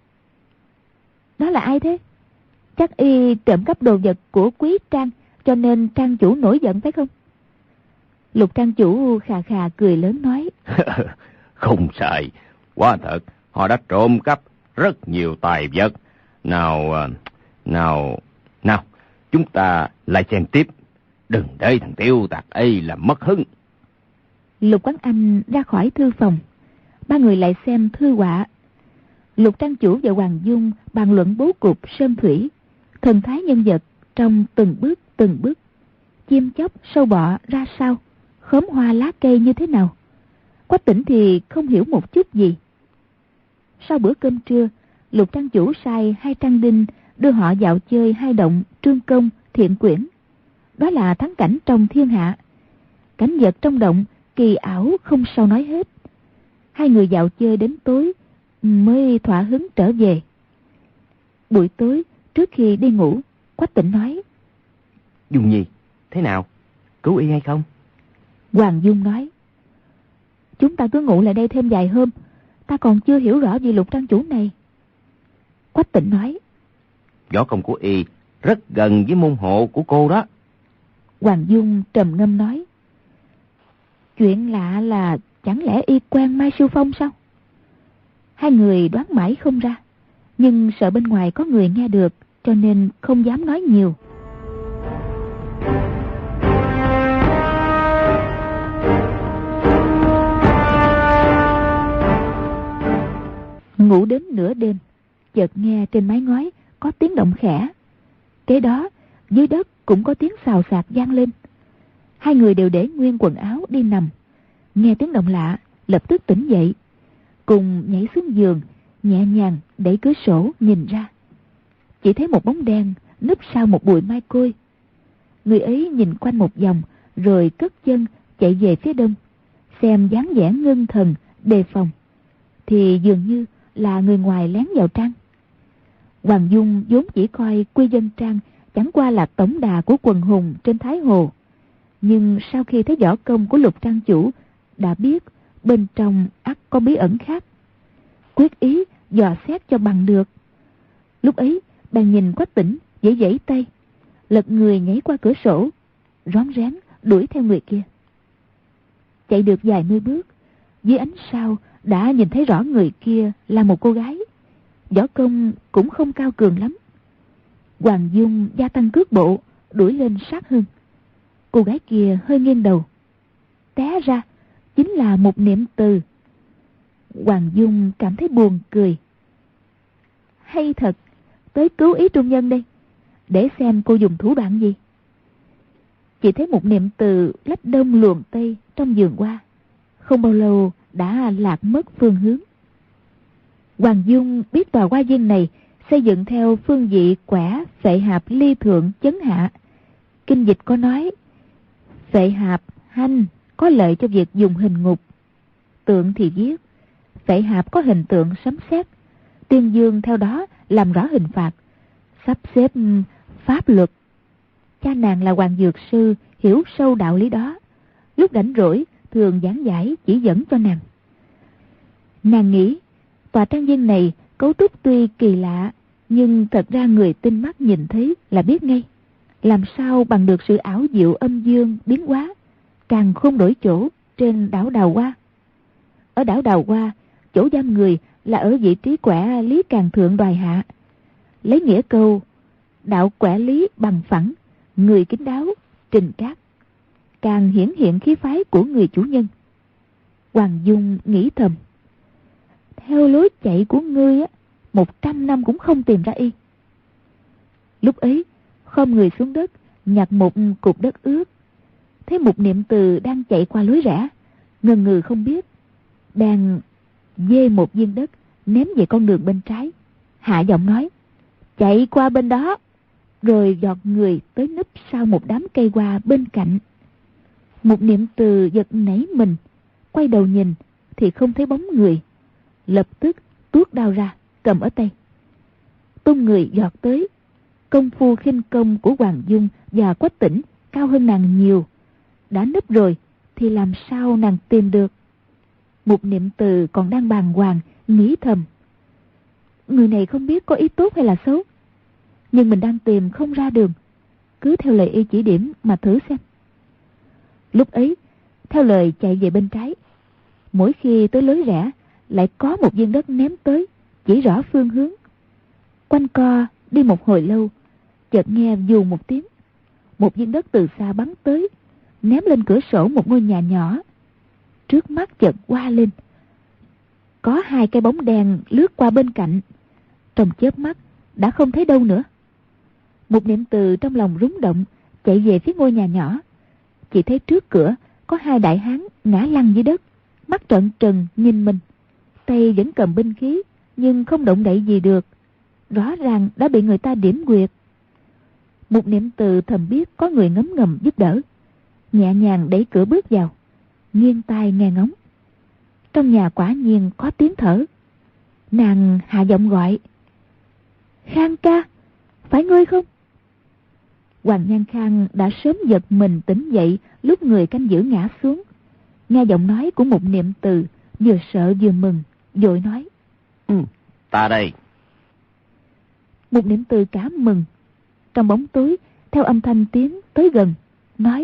Đó là ai thế? Chắc y trộm cắp đồ vật của Quý Trang, cho nên trang chủ nổi giận phải không? Lục trang chủ khà khà cười lớn nói: Không sai, quả thật họ đã trộm cắp rất nhiều tài vật. Nào, chúng ta lại xem tiếp, đừng để thằng tiêu tặc ấy làm mất hứng. Lục Quán Anh ra khỏi thư phòng, ba người lại xem thư họa. Lục trang chủ và Hoàng Dung bàn luận bố cục sơn thủy, thần thái nhân vật trong từng bước, chim chóc sâu bọ ra sao, khóm hoa lá cây như thế nào. Quách Tĩnh thì không hiểu một chút gì. Sau bữa cơm trưa, Lục trang chủ sai hai trang đinh đưa họ dạo chơi hai động Trương Công, Thiện Quyển. Đó là thắng cảnh trong thiên hạ. Cảnh vật trong động kỳ ảo không sao nói hết. Hai người dạo chơi đến tối mới thỏa hứng trở về. Buổi tối trước khi đi ngủ, Quách Tĩnh nói: Dung Nhi, thế nào? Cứu y hay không? Hoàng Dung nói: Chúng ta cứ ngủ lại đây thêm vài hôm, ta còn chưa hiểu rõ về Lục trang chủ này. Quách Tĩnh nói: Võ công của y rất gần với môn hộ của cô đó. Hoàng Dung trầm ngâm nói: Chuyện lạ là chẳng lẽ y quen Mai Sư Phong sao? Hai người đoán mãi không ra, nhưng sợ bên ngoài có người nghe được, cho nên không dám nói nhiều. Ngủ đến nửa đêm, chợt nghe trên mái ngói có tiếng động khẽ. Kế đó dưới đất cũng có tiếng xào xạc vang lên. Hai người đều để nguyên quần áo đi nằm, nghe tiếng động lạ lập tức tỉnh dậy, cùng nhảy xuống giường, nhẹ nhàng đẩy cửa sổ nhìn ra. Chỉ thấy một bóng đen núp sau một bụi mai côi. Người ấy nhìn quanh một vòng rồi cất chân chạy về phía đông, xem dáng vẻ ngưng thần đề phòng, thì dường như là người ngoài lén vào trang. Hoàng Dung vốn chỉ coi Quy Dân Trang chẳng qua là tổng đà của quần hùng trên Thái Hồ, nhưng sau khi thấy võ công của Lục trang chủ đã biết bên trong ắt có bí ẩn khác, quyết ý dò xét cho bằng được. Lúc ấy bèn nhìn Quách Tĩnh vẫy vẫy tay, lật người nhảy qua cửa sổ, rón rén đuổi theo người kia. Chạy được vài mươi bước, dưới ánh sao đã nhìn thấy rõ người kia là một cô gái, võ công cũng không cao cường lắm. Hoàng Dung gia tăng cước bộ đuổi lên sát hơn. Cô gái kia hơi nghiêng đầu, té ra chính là một Niệm Từ. Hoàng Dung cảm thấy buồn cười, hay thật, tới cứu ý trung nhân đây. Để xem cô dùng thủ đoạn gì. Chỉ thấy một niệm từ lách đông luồn tây trong vườn hoa, không bao lâu đã lạc mất phương hướng. Hoàng Dung biết tòa hoa viên này xây dựng theo phương vị quẻ phệ hạp ly thượng chấn hạ. Kinh dịch có nói, phệ hạp hanh có lợi cho việc dùng hình ngục. Tượng thì viết, phệ hạp có hình tượng sấm sét. Tiên dương theo đó làm rõ hình phạt, sắp xếp pháp luật. Cha nàng là Hoàng Dược Sư, hiểu sâu đạo lý đó. Lúc rảnh rỗi thường giảng giải chỉ dẫn cho nàng. Nàng nghĩ tòa trang viên này cấu trúc tuy kỳ lạ, nhưng thật ra người tinh mắt nhìn thấy là biết ngay. Làm sao bằng được sự ảo diệu âm dương biến hóa, càng không đổi chỗ trên đảo Đào Hoa. Ở đảo Đào Hoa, chỗ giam người là ở vị trí quẻ lý càng thượng đoài hạ. Lấy nghĩa câu, đạo quẻ lý bằng phẳng, người kín đáo, trình trác, càng hiển hiện khí phái của người chủ nhân. Hoàng Dung nghĩ thầm, theo lối chạy của ngươi 100 năm cũng không tìm ra y. Lúc ấy khom người xuống đất nhặt một cục đất ướt, thấy một niệm từ đang chạy qua lối rẽ, ngần ngừ không biết, đang dê một viên đất ném về con đường bên trái, hạ giọng nói, chạy qua bên đó, rồi giọt người tới núp sau một đám cây hoa bên cạnh. Một niệm từ giật nảy mình, quay đầu nhìn thì không thấy bóng người, lập tức tuốt đao ra cầm ở tay, tung người giọt tới. Công phu khinh công của Hoàng Dung và Quách Tĩnh cao hơn nàng nhiều, đã núp rồi thì làm sao nàng tìm được. Một niệm từ còn đang bàng hoàng nghĩ thầm, người này không biết có ý tốt hay là xấu, nhưng mình đang tìm không ra đường, cứ theo lời y chỉ điểm mà thử xem. Lúc ấy theo lời chạy về bên trái, mỗi khi tới lối rẽ lại có một viên đất ném tới, chỉ rõ phương hướng. Quanh co đi một hồi lâu, chợt nghe vù một tiếng, một viên đất từ xa bắn tới, ném lên cửa sổ một ngôi nhà nhỏ. Trước mắt chợt qua lên, có hai cái bóng đen lướt qua bên cạnh, trong chớp mắt đã không thấy đâu nữa. Một niệm từ trong lòng rúng động, chạy về phía ngôi nhà nhỏ, chỉ thấy trước cửa có hai đại hán ngã lăn dưới đất, mắt trợn trừng nhìn mình, tay vẫn cầm binh khí nhưng không động đậy gì được, rõ ràng đã bị người ta điểm quyệt. Một niệm từ thầm biết có người ngấm ngầm giúp đỡ, nhẹ nhàng đẩy cửa bước vào, nghiêng tai nghe ngóng. Trong nhà quả nhiên có tiếng thở. Nàng hạ giọng gọi, Khang ca, phải ngươi không? Hoàng Nhan Khang đã sớm giật mình tỉnh dậy lúc người canh giữ ngã xuống. Nghe giọng nói của một niệm từ, vừa sợ vừa mừng, vội nói, Ta đây. Một niệm từ cả mừng, trong bóng tối theo âm thanh tiếng tới gần, nói,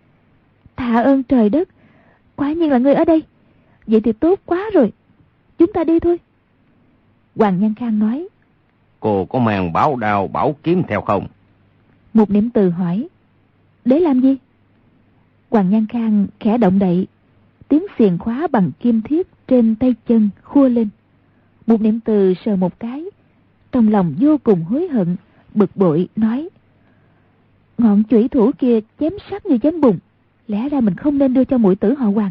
tạ ơn trời đất, quả nhiên là ngươi ở đây. Vậy thì tốt quá rồi, chúng ta đi thôi. Hoàng Nhan Khang nói, Cô có mang bảo đao bảo kiếm theo không? Một niệm từ hỏi, để làm gì? Hoàng Nhan Khang khẽ động đậy, tiếng xiềng khóa bằng kim thiết trên tay chân khua lên. Một niệm từ sờ một cái, trong lòng vô cùng hối hận, bực bội nói, ngọn chủy thủ kia chém sắc như chém bùn, lẽ ra mình không nên đưa cho muội tử họ Hoàng.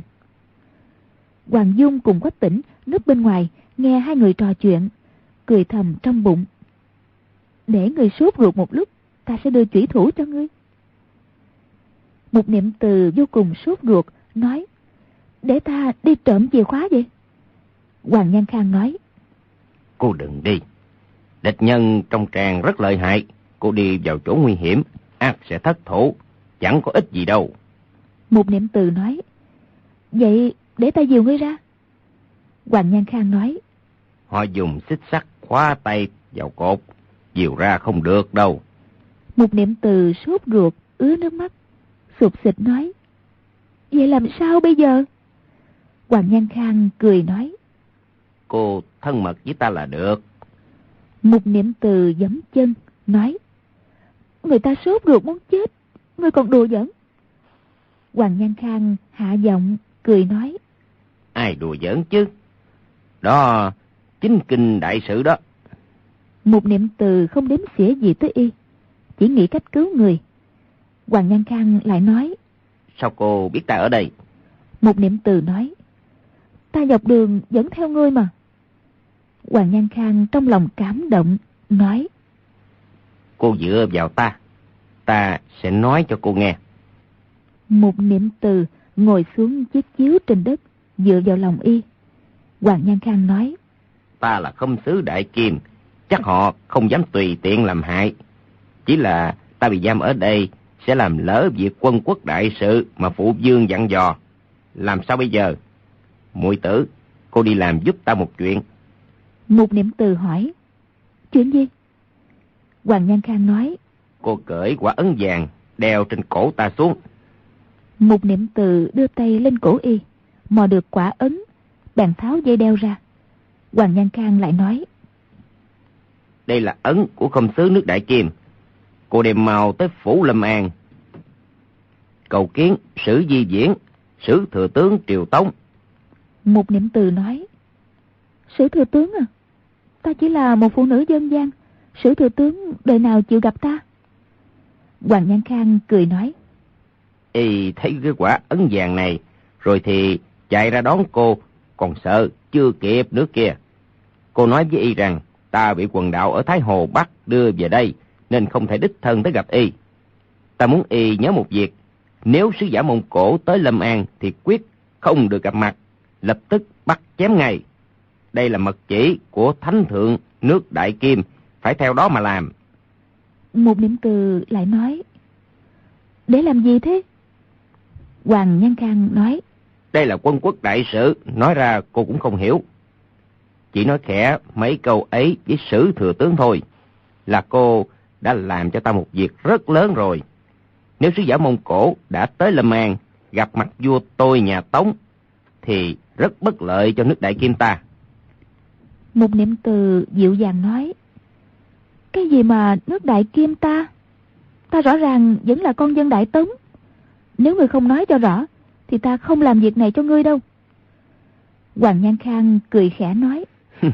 Hoàng Dung cùng Quách Tĩnh núp bên ngoài nghe hai người trò chuyện, cười thầm trong bụng, để người sốt ruột một lúc, ta sẽ đưa chủy thủ cho ngươi. Một niệm từ vô cùng sốt ruột nói, để ta đi trộm chìa khóa vậy. Hoàng Nhan Khang nói, Cô đừng đi, địch nhân trong tràng rất lợi hại, cô đi vào chỗ nguy hiểm, ắt sẽ thất thủ, chẳng có ích gì đâu. Một niệm từ nói, vậy để ta dìu ngươi ra. Hoàng Nhan Khang nói, Họ dùng xích sắt khóa tay vào cột, dìu ra không được đâu. Một niệm từ sốt ruột ứa nước mắt, sụp xịt nói, vậy làm sao bây giờ? Hoàng Nhan Khang cười nói, Cô thân mật với ta là được. Một niệm từ giẫm chân nói, người ta sốt ruột muốn chết, ngươi còn đùa giỡn. Hoàng Nhan Khang hạ giọng cười nói, Ai đùa giỡn chứ? Đó chính kinh đại sự đó. Một Niệm Từ không đếm xỉa gì tới y, chỉ nghĩ cách cứu người. Hoàng Nhan Khang lại nói: Sao cô biết ta ở đây? Một Niệm Từ nói: Ta dọc đường dẫn theo ngươi mà. Hoàng Nhan Khang trong lòng cảm động, nói: Cô dựa vào ta sẽ nói cho cô nghe. Một Niệm Từ ngồi xuống chiếc chiếu trên đất, dựa vào lòng y. Hoàng Nhan Khang nói: Ta là Khâm sứ Đại Kim, chắc họ không dám tùy tiện làm hại. Chỉ là ta bị giam ở đây sẽ làm lỡ việc quân quốc đại sự mà phụ vương dặn dò. Làm sao bây giờ? Muội tử, cô đi làm giúp ta một chuyện. Một Niệm Từ hỏi: Chuyện gì? Hoàng Nhan Khang nói: Cô cởi quả ấn vàng đeo trên cổ ta xuống. Một Niệm Từ đưa tay lên cổ y, mò được quả ấn, bèn tháo dây đeo ra. Hoàng Nhan Khang lại nói: Đây là ấn của Khâm sứ nước Đại Kim. Cô đem mau tới phủ Lâm An, cầu kiến Sử Di Viễn, Sử thừa tướng Triều Tống. Một Niệm Từ nói: Sử thừa tướng à? Ta chỉ là một phụ nữ dân gian, Sử thừa tướng đời nào chịu gặp ta? Hoàng Nhan Khang cười nói: Y thấy cái quả ấn vàng này rồi thì chạy ra đón cô, còn sợ chưa kịp nữa kia. Cô nói với y rằng ta bị quần đạo ở Thái Hồ bắt đưa về đây nên không thể đích thân tới gặp y. Ta muốn y nhớ một việc, nếu sứ giả Mông Cổ tới Lâm An thì quyết không được gặp mặt, lập tức bắt chém ngay. Đây là mật chỉ của Thánh thượng nước Đại Kim, phải theo đó mà làm. Một Niệm Từ lại nói: Để làm gì thế? Hoàng Nhan Khang nói: Đây là quân quốc đại sự, nói ra cô cũng không hiểu. Chỉ nói khẽ mấy câu ấy với Sử thừa tướng thôi là cô đã làm cho ta một việc rất lớn rồi. Nếu sứ giả Mông Cổ đã tới Lâm An gặp mặt vua tôi nhà Tống thì rất bất lợi cho nước Đại Kim ta. Một Niệm Từ dịu dàng nói: Cái gì mà nước Đại Kim ta? Ta rõ ràng vẫn là con dân Đại Tống. Nếu ngươi không nói cho rõ thì ta không làm việc này cho ngươi đâu. Hoàng Nhan Khang cười khẽ nói: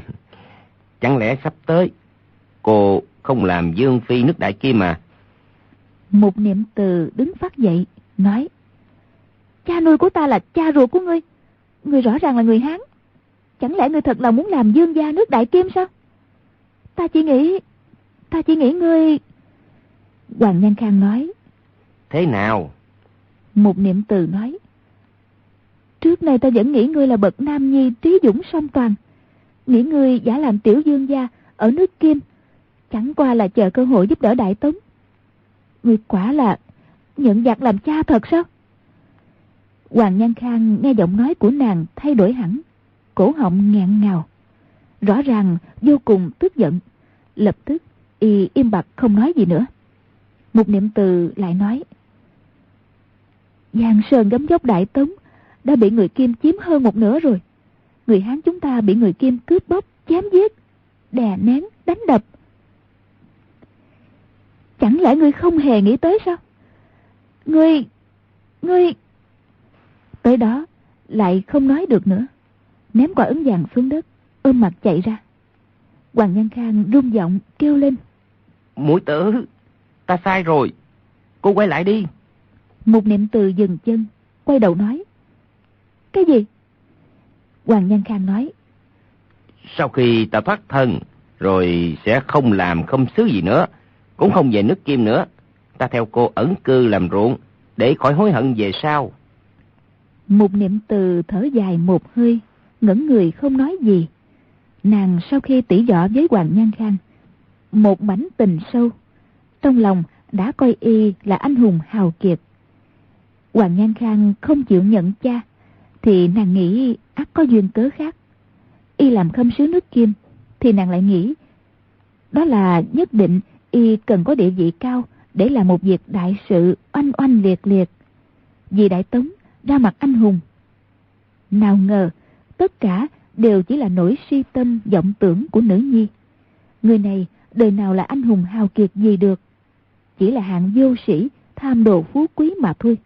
Chẳng lẽ sắp tới cô không làm vương phi nước Đại Kim mà? Một Niệm Từ đứng phát dậy nói: Cha nuôi của ta là cha ruột của ngươi. Ngươi rõ ràng là người Hán. Chẳng lẽ ngươi thật lòng muốn làm vương gia nước Đại Kim sao? Ta chỉ nghĩ ngươi... Hoàng Nhan Khang nói: Thế nào? Một Niệm Từ nói: Trước nay ta vẫn nghĩ ngươi là bậc nam nhi trí dũng song toàn, nghĩ ngươi giả làm tiểu vương gia ở nước Kim, chẳng qua là chờ cơ hội giúp đỡ Đại Tống. Ngươi quả là nhận giặc làm cha thật sao? Hoàng Nhan Khang nghe giọng nói của nàng thay đổi hẳn, cổ họng nghẹn ngào, rõ ràng vô cùng tức giận. Lập tức y im bặt không nói gì nữa. Một Niệm Từ lại nói: Giang sơn gấm dốc Đại Tống đã bị người Kim chiếm hơn một nửa rồi. Người Hán chúng ta bị người Kim cướp bóc, chém giết, đè nén, đánh đập. Chẳng lẽ ngươi không hề nghĩ tới sao? Ngươi... Tới đó lại không nói được nữa, ném quả ấn vàng xuống đất, ôm mặt chạy ra. Hoàng Nhan Khang run giọng kêu lên: Muội tử, ta sai rồi, cô quay lại đi. Một Niệm Từ dừng chân, quay đầu nói: Cái gì? Hoàng Nhan Khang nói: Sau khi ta thoát thân rồi sẽ không làm khâm sứ gì nữa, cũng không về nước Kim nữa. Ta theo cô ẩn cư làm ruộng để khỏi hối hận về sau. Một Niệm Từ thở dài một hơi, ngẩn người không nói gì. Nàng sau khi tỉ võ với Hoàng Nhan Khang một mảnh tình sâu, trong lòng đã coi y là anh hùng hào kiệt. Hoàng Nhan Khang không chịu nhận cha thì nàng nghĩ ắt có duyên cớ khác. Y làm khâm sứ nước Kim thì nàng lại nghĩ đó là nhất định y cần có địa vị cao để làm một việc đại sự oanh oanh liệt liệt, vì Đại Tống ra mặt anh hùng. Nào ngờ tất cả đều chỉ là nỗi si tâm vọng tưởng của nữ nhi. Người này đời nào là anh hùng hào kiệt gì được, chỉ là hạng vô sĩ tham đồ phú quý mà thôi.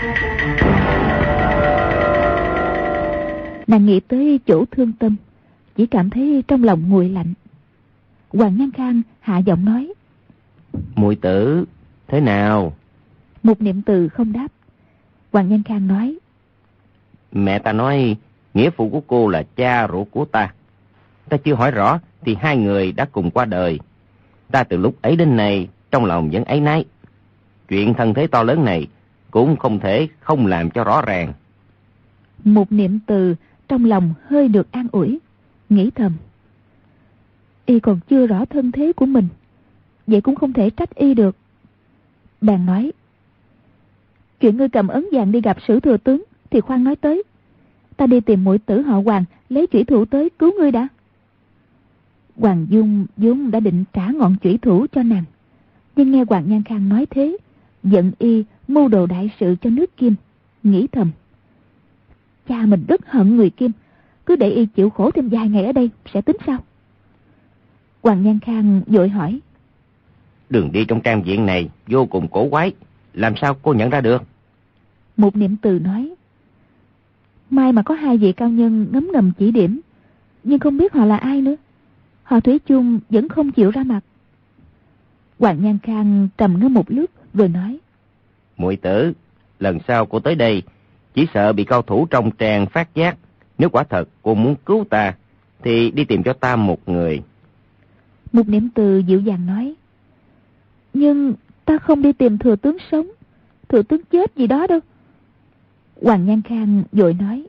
Nàng nghĩ tới chỗ thương tâm, chỉ cảm thấy trong lòng nguội lạnh. Hoàng Nhan Khang hạ giọng nói: Muội tử, thế nào? Mục Niệm Từ không đáp. Hoàng Nhan Khang nói: Mẹ ta nói nghĩa phụ của cô là cha ruột của ta. Ta chưa hỏi rõ thì hai người đã cùng qua đời. Ta từ lúc ấy đến nay trong lòng vẫn áy náy. Chuyện thân thế to lớn này cũng không thể không làm cho rõ ràng. Mục Niệm Từ trong lòng hơi được an ủi, nghĩ thầm: y còn chưa rõ thân thế của mình, vậy cũng không thể trách y được. Bèn nói: chuyện ngươi cầm ấn vàng đi gặp Sử thừa tướng thì khoan nói tới. Ta đi tìm muội tử họ Hoàng lấy chủy thủ tới cứu ngươi đã. Hoàng Dung vốn đã định trả ngọn chủy thủ cho nàng, nhưng nghe Hoàng Nhan Khang nói thế, giận y mưu đồ đại sự cho nước Kim, nghĩ thầm: cha mình rất hận người Kim, cứ để y chịu khổ thêm vài ngày ở đây sẽ tính sao. Hoàng Nhan Khang vội hỏi: Đường đi trong trang viện này vô cùng cổ quái, làm sao cô nhận ra được? Mục Niệm Từ nói: may mà có hai vị cao nhân ngấm ngầm chỉ điểm, nhưng không biết họ là ai nữa. Họ thủy chung vẫn không chịu ra mặt. Hoàng Nhan Khang trầm ngâm một lúc rồi nói: Muội tử, lần sau cô tới đây chỉ sợ bị cao thủ trong trang phát giác. Nếu quả thật cô muốn cứu ta thì đi tìm cho ta một người. Mục Niệm Từ dịu dàng nói: nhưng ta không đi tìm thừa tướng sống, thừa tướng chết gì đó đâu. Hoàng Nhan Khang vội nói: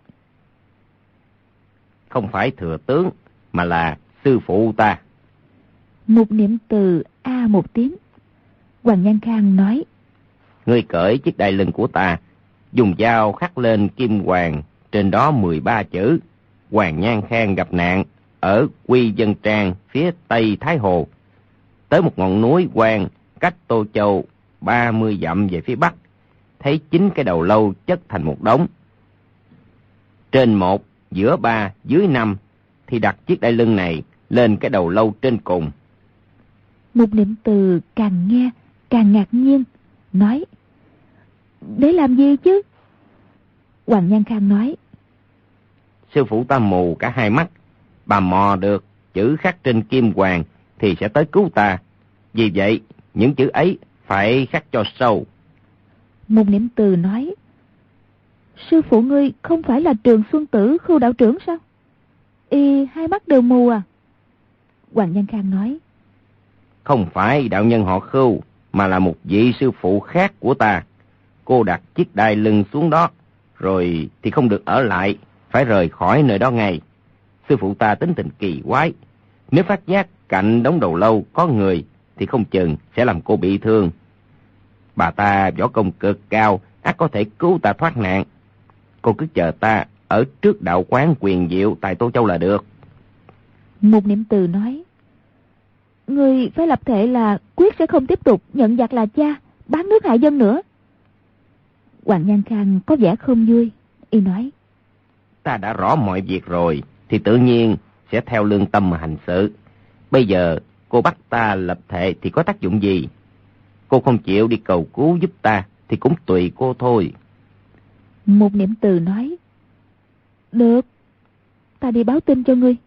Không phải thừa tướng mà là sư phụ ta. Mục Niệm Từ a một tiếng. Hoàng Nhan Khang nói: Ngươi cởi chiếc đai lưng của ta, dùng dao khắc lên kim hoàng, trên đó 13 chữ: Hoàng Nhan Khang gặp nạn ở Quy Dân Trang phía tây Thái Hồ, tới một ngọn núi quan cách Tô Châu 30 dặm về phía bắc, thấy 9 cái đầu lâu chất thành một đống. Trên 1, giữa 3, dưới 5 thì đặt chiếc đai lưng này lên cái đầu lâu trên cùng. Mục Niệm Từ càng nghe càng ngạc nhiên, nói: để làm gì chứ? Hoàng Nhan Khang nói: Sư phụ ta mù cả hai mắt, bà mò được chữ khắc trên kim hoàng thì sẽ tới cứu ta. Vì vậy những chữ ấy phải khắc cho sâu. Mục Niệm Từ nói: sư phụ ngươi không phải là Trường Xuân Tử Khưu đạo trưởng sao? Y hai mắt đều mù à? Hoàng Nhan Khang nói: Không phải đạo nhân họ Khưu, mà là một vị sư phụ khác của ta. Cô đặt chiếc đai lưng xuống đó rồi thì không được ở lại, phải rời khỏi nơi đó ngay. Sư phụ ta tính tình kỳ quái, nếu phát giác cạnh đống đầu lâu có người thì không chừng sẽ làm cô bị thương. Bà ta võ công cực cao, ắt có thể cứu ta thoát nạn. Cô cứ chờ ta ở trước đạo quán Quyền Diệu tại Tô Châu là được. Mục Niệm Từ nói: ngươi phải lập thể là quyết sẽ không tiếp tục nhận giặc là cha, bán nước hại dân nữa. Hoàng Nhan Khang có vẻ không vui, y nói: Ta đã rõ mọi việc rồi thì tự nhiên sẽ theo lương tâm mà hành sự. Bây giờ cô bắt ta lập thệ thì có tác dụng gì? Cô không chịu đi cầu cứu giúp ta thì cũng tùy cô thôi. Mục Niệm Từ nói: được, ta đi báo tin cho ngươi.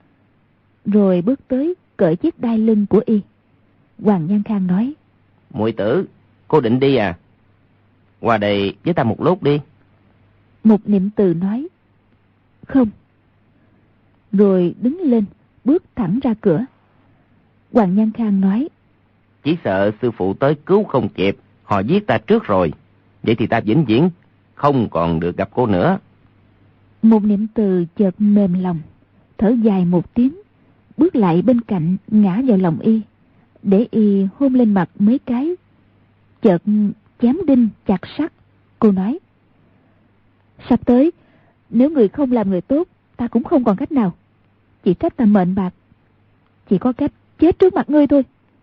Rồi bước tới cởi chiếc đai lưng của y. Hoàng Nhan Khang nói: Muội tử, cô định đi à? Qua đây với ta một lúc đi. Mục Niệm Từ nói: không. Rồi đứng lên bước thẳng ra cửa. Hoàng Nhan Khang nói: Chỉ sợ sư phụ tới cứu không kịp, họ giết ta trước rồi. Vậy thì ta vĩnh viễn không còn được gặp cô nữa. Mục Niệm Từ chợt mềm lòng, thở dài một tiếng, bước lại bên cạnh ngã vào lòng y, để y hôn lên mặt mấy cái. Chợt chém đinh chặt sắt, cô nói: sắp tới nếu người không làm người tốt, ta cũng không còn cách nào. Chỉ trách ta mệnh bạc, chỉ có cách chết trước mặt ngươi thôi.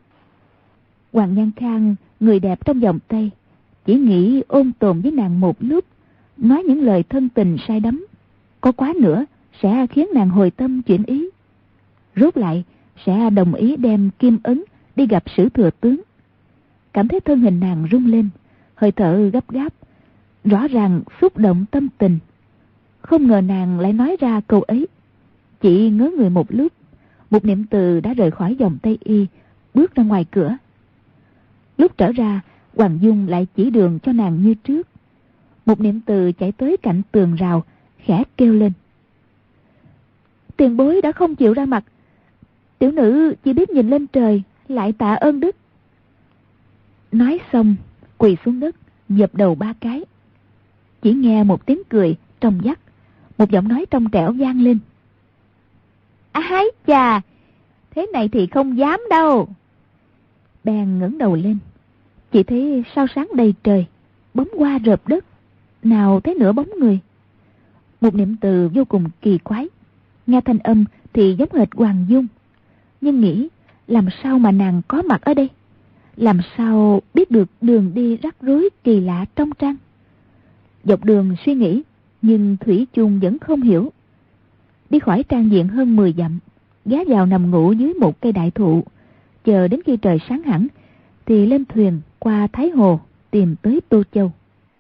Hoàng Nhan Khang, người đẹp trong vòng tay, chỉ nghĩ ôn tồn với nàng một lúc, nói những lời thân tình say đắm, có quá nữa sẽ khiến nàng hồi tâm chuyển ý. Rốt lại sẽ đồng ý đem kim ấn đi gặp Sử thừa tướng. Cảm thấy thân hình nàng rung lên, hơi thở gấp gáp, rõ ràng xúc động tâm tình. Không ngờ nàng lại nói ra câu ấy, Chỉ ngớ người một lúc, một niệm từ đã rời khỏi vòng tay y, bước ra ngoài cửa. Lúc trở ra, Hoàng Dung lại chỉ đường cho nàng như trước. Một niệm từ chạy tới cạnh tường rào, khẽ kêu lên: Tiền bối đã không chịu ra mặt, tiểu nữ chỉ biết nhìn lên trời, lại tạ ơn đức. Nói xong, quỳ xuống đất, dập đầu 3 cái. Chỉ nghe một tiếng cười trong vắt, một giọng nói trong trẻo vang lên: Ái chà, thế này thì không dám đâu. Bèn ngẩng đầu lên, chỉ thấy sao sáng đầy trời, bóng hoa rợp đất, nào thấy nửa bóng người. Một niệm từ vô cùng kỳ quái, nghe thanh âm thì giống hệt Hoàng Dung, nhưng nghĩ làm sao mà nàng có mặt ở đây, làm sao biết được đường đi rắc rối kỳ lạ trong trang. Dọc đường suy nghĩ, nhưng thủy chung vẫn không hiểu. Đi khỏi trang diện hơn 10 dặm, ghé vào nằm ngủ dưới một cây đại thụ, chờ đến khi trời sáng hẳn thì lên thuyền qua Thái Hồ tìm tới Tô Châu.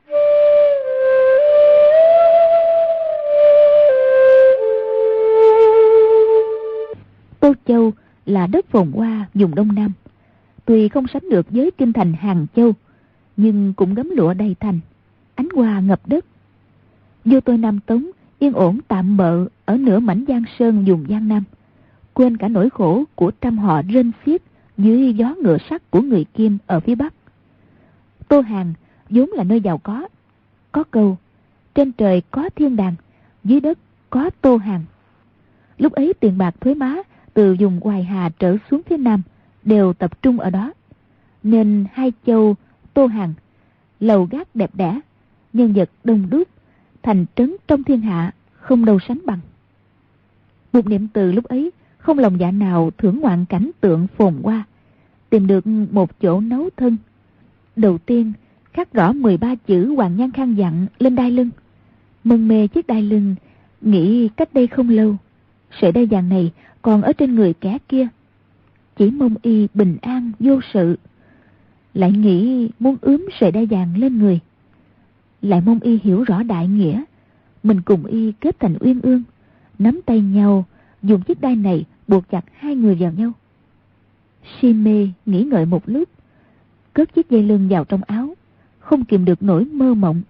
Tô Châu là đất phồn hoa vùng Đông Nam, tuy không sánh được với kinh thành Hàng Châu, nhưng cũng gấm lụa đầy thành, ánh hoa ngập đất. Vua tôi Nam Tống yên ổn tạm bợ ở nửa mảnh Giang Sơn vùng Giang Nam, quên cả nỗi khổ của trăm họ rên xiết dưới gió ngựa sắt của người Kim ở phía Bắc. Tô Hàng vốn là nơi giàu có câu trên trời có thiên đàng, dưới đất có Tô Hàng. Lúc ấy tiền bạc thuế má từ vùng Hoài Hà trở xuống phía Nam đều tập trung ở đó, nên hai châu Tô Hàng, lầu gác đẹp đẽ, nhân vật đông đúc, thành trấn trong thiên hạ không đâu sánh bằng. Một niệm từ lúc ấy không lòng dạ nào thưởng ngoạn cảnh tượng phồn hoa, tìm được một chỗ nấu thân. Đầu tiên khắc rõ 13 chữ Hoàng Nhan Khang dặn lên đai lưng. Mân mê chiếc đai lưng, nghĩ cách đây không lâu sợi đai vàng này còn ở trên người kẻ kia, chỉ mong y bình an vô sự. Lại nghĩ muốn ướm sợi đai vàng lên người, lại mong y hiểu rõ đại nghĩa, mình cùng y kết thành uyên ương, nắm tay nhau dùng chiếc đai này buộc chặt hai người vào nhau. Si mê nghĩ ngợi một lúc, cất chiếc dây lưng vào trong áo, không kìm được nỗi mơ mộng.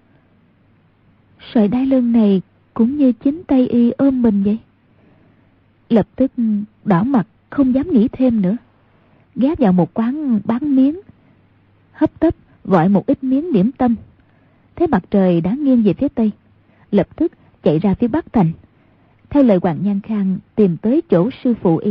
Sợi đai lưng này cũng như chính tay y ôm mình vậy. Lập tức đỏ mặt không dám nghĩ thêm nữa, ghé vào một quán bán miếng, hấp tấp gọi một ít miếng điểm tâm. Thấy mặt trời đã nghiêng về phía tây, lập tức chạy ra phía Bắc thành, theo lời Hoàng Nhan Khang tìm tới chỗ sư phụ y.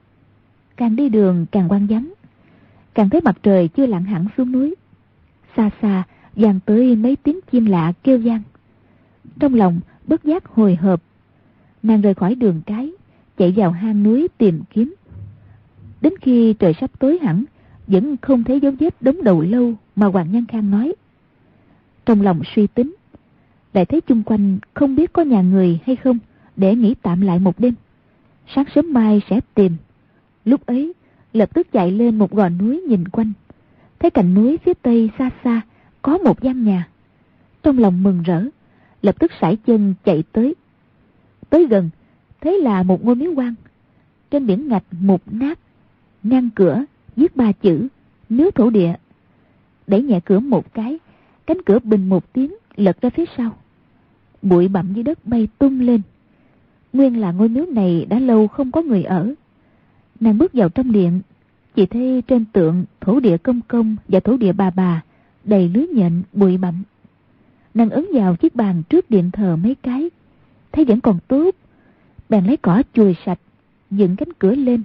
Càng đi đường càng hoang vắng, càng thấy mặt trời chưa lặn hẳn xuống núi. Xa xa vang tới mấy tiếng chim lạ kêu vang, trong lòng bất giác hồi hộp. Nàng rời khỏi đường cái, chạy vào hang núi tìm kiếm. Đến khi trời sắp tối hẳn, vẫn không thấy dấu vết đống đầu lâu mà Hoàng Nhan Khang nói. Trong lòng suy tính, lại thấy chung quanh không biết có nhà người hay không, để nghỉ tạm lại một đêm. Sáng sớm mai sẽ tìm. Lúc ấy lập tức chạy lên một gò núi nhìn quanh, thấy cạnh núi phía tây xa xa có một gian nhà. Trong lòng mừng rỡ, lập tức sải chân chạy tới. Tới gần thấy là một ngôi miếu quan, trên biển ngạch mục nát, ngang cửa viết 3 chữ Miếu Thổ Địa. Đẩy nhẹ cửa một cái, cánh cửa bình một tiếng lật ra phía sau, bụi bặm dưới đất bay tung lên. Nguyên là ngôi miếu này đã lâu không có người ở. Nàng bước vào trong điện, chỉ thấy trên tượng Thổ Địa Công Công và Thổ Địa Bà đầy lưới nhện bụi bặm. Nàng ấn vào chiếc bàn trước điện thờ mấy cái, thấy vẫn còn tốt, bèn lấy cỏ chùi sạch, dựng cánh cửa lên,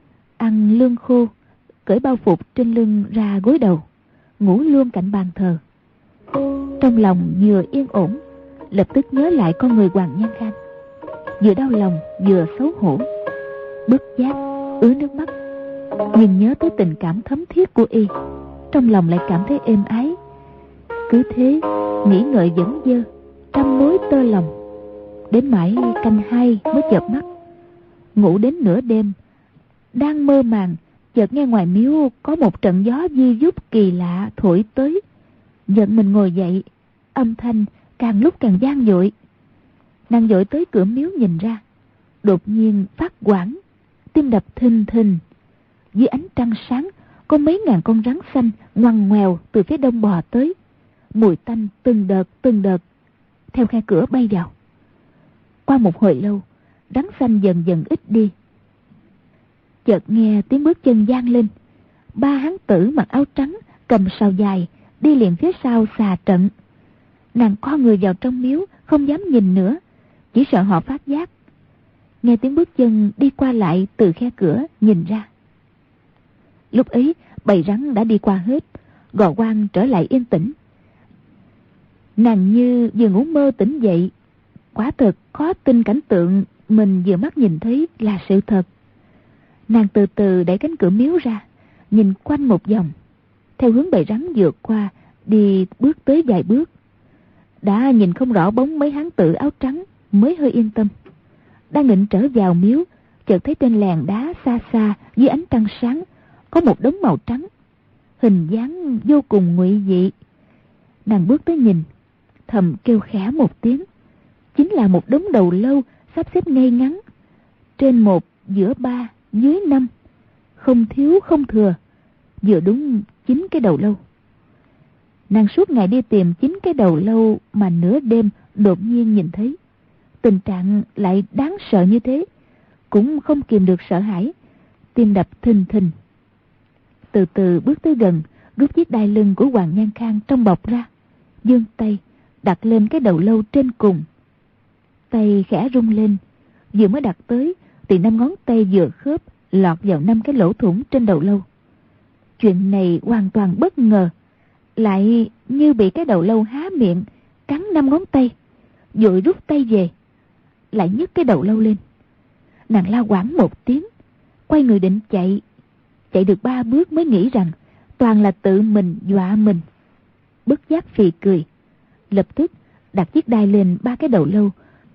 ăn lương khô, cởi bao phục trên lưng ra gối đầu, ngủ luôn cạnh bàn thờ. Trong lòng vừa yên ổn, lập tức nhớ lại con người Hoàng Nhan Khang, vừa đau lòng vừa xấu hổ, bất giác ứa nước mắt. Nhưng nhớ tới tình cảm thấm thiết của y, trong lòng lại cảm thấy êm ái. Cứ thế nghĩ ngợi vẫn dơ, trăm mối tơ lòng. Đến mãi canh 2 mới chợp mắt. Ngủ đến nửa đêm, đang mơ màng, chợt nghe ngoài miếu có một trận gió vi vút kỳ lạ thổi tới. Giận mình ngồi dậy, âm thanh càng lúc càng vang dội. Nàng dội tới cửa miếu nhìn ra, đột nhiên phát hoảng, tim đập thình thình. Dưới ánh trăng sáng, có mấy ngàn con rắn xanh ngoằn ngoèo từ phía đông bò tới, mùi tanh từng đợt theo khe cửa bay vào. Qua một hồi lâu, rắn xanh dần dần ít đi. Chợt nghe tiếng bước chân vang lên. 3 hán tử mặc áo trắng, cầm sào dài, đi liền phía sau xà trận. Nàng co người vào trong miếu, không dám nhìn nữa, chỉ sợ họ phát giác. Nghe tiếng bước chân đi qua lại từ khe cửa nhìn ra. Lúc ấy bầy rắn đã đi qua hết, Gò Quan trở lại yên tĩnh. Nàng như vừa ngủ mơ tỉnh dậy. Quả thật khó tin cảnh tượng mình vừa mắt nhìn thấy là sự thật. Nàng từ từ đẩy cánh cửa miếu ra, nhìn quanh một vòng, theo hướng bầy rắn vượt qua, đi bước tới vài bước. Đã nhìn không rõ bóng mấy hán tử áo trắng, mới hơi yên tâm. Đang định trở vào miếu, chợt thấy trên làn đá xa xa dưới ánh trăng sáng có một đống màu trắng, hình dáng vô cùng ngụy dị. Nàng bước tới nhìn, thầm kêu khẽ một tiếng. Chính là một đống đầu lâu sắp xếp ngay ngắn, trên 1, giữa 3, dưới 5, không thiếu không thừa, vừa đúng 9 cái đầu lâu. Nàng suốt ngày đi tìm 9 cái đầu lâu mà nửa đêm đột nhiên nhìn thấy, tình trạng lại đáng sợ như thế, cũng không kìm được sợ hãi, tim đập thình thình. Từ từ bước tới gần, rút chiếc đai lưng của Hoàng Nhan Khang trong bọc ra, giương tay đặt lên cái đầu lâu trên cùng. Tay khẽ rung lên, vừa mới đặt tới thì 5 ngón tay vừa khớp lọt vào 5 cái lỗ thủng trên đầu lâu. Chuyện này hoàn toàn bất ngờ, lại như bị cái đầu lâu há miệng cắn 5 ngón tay, vội rút tay về, lại nhấc cái đầu lâu lên. Nàng la quảng một tiếng, quay người định chạy. Chạy được 3 bước mới nghĩ rằng toàn là tự mình dọa mình, bất giác phì cười, lập tức đặt chiếc đai lên 3 cái đầu lâu,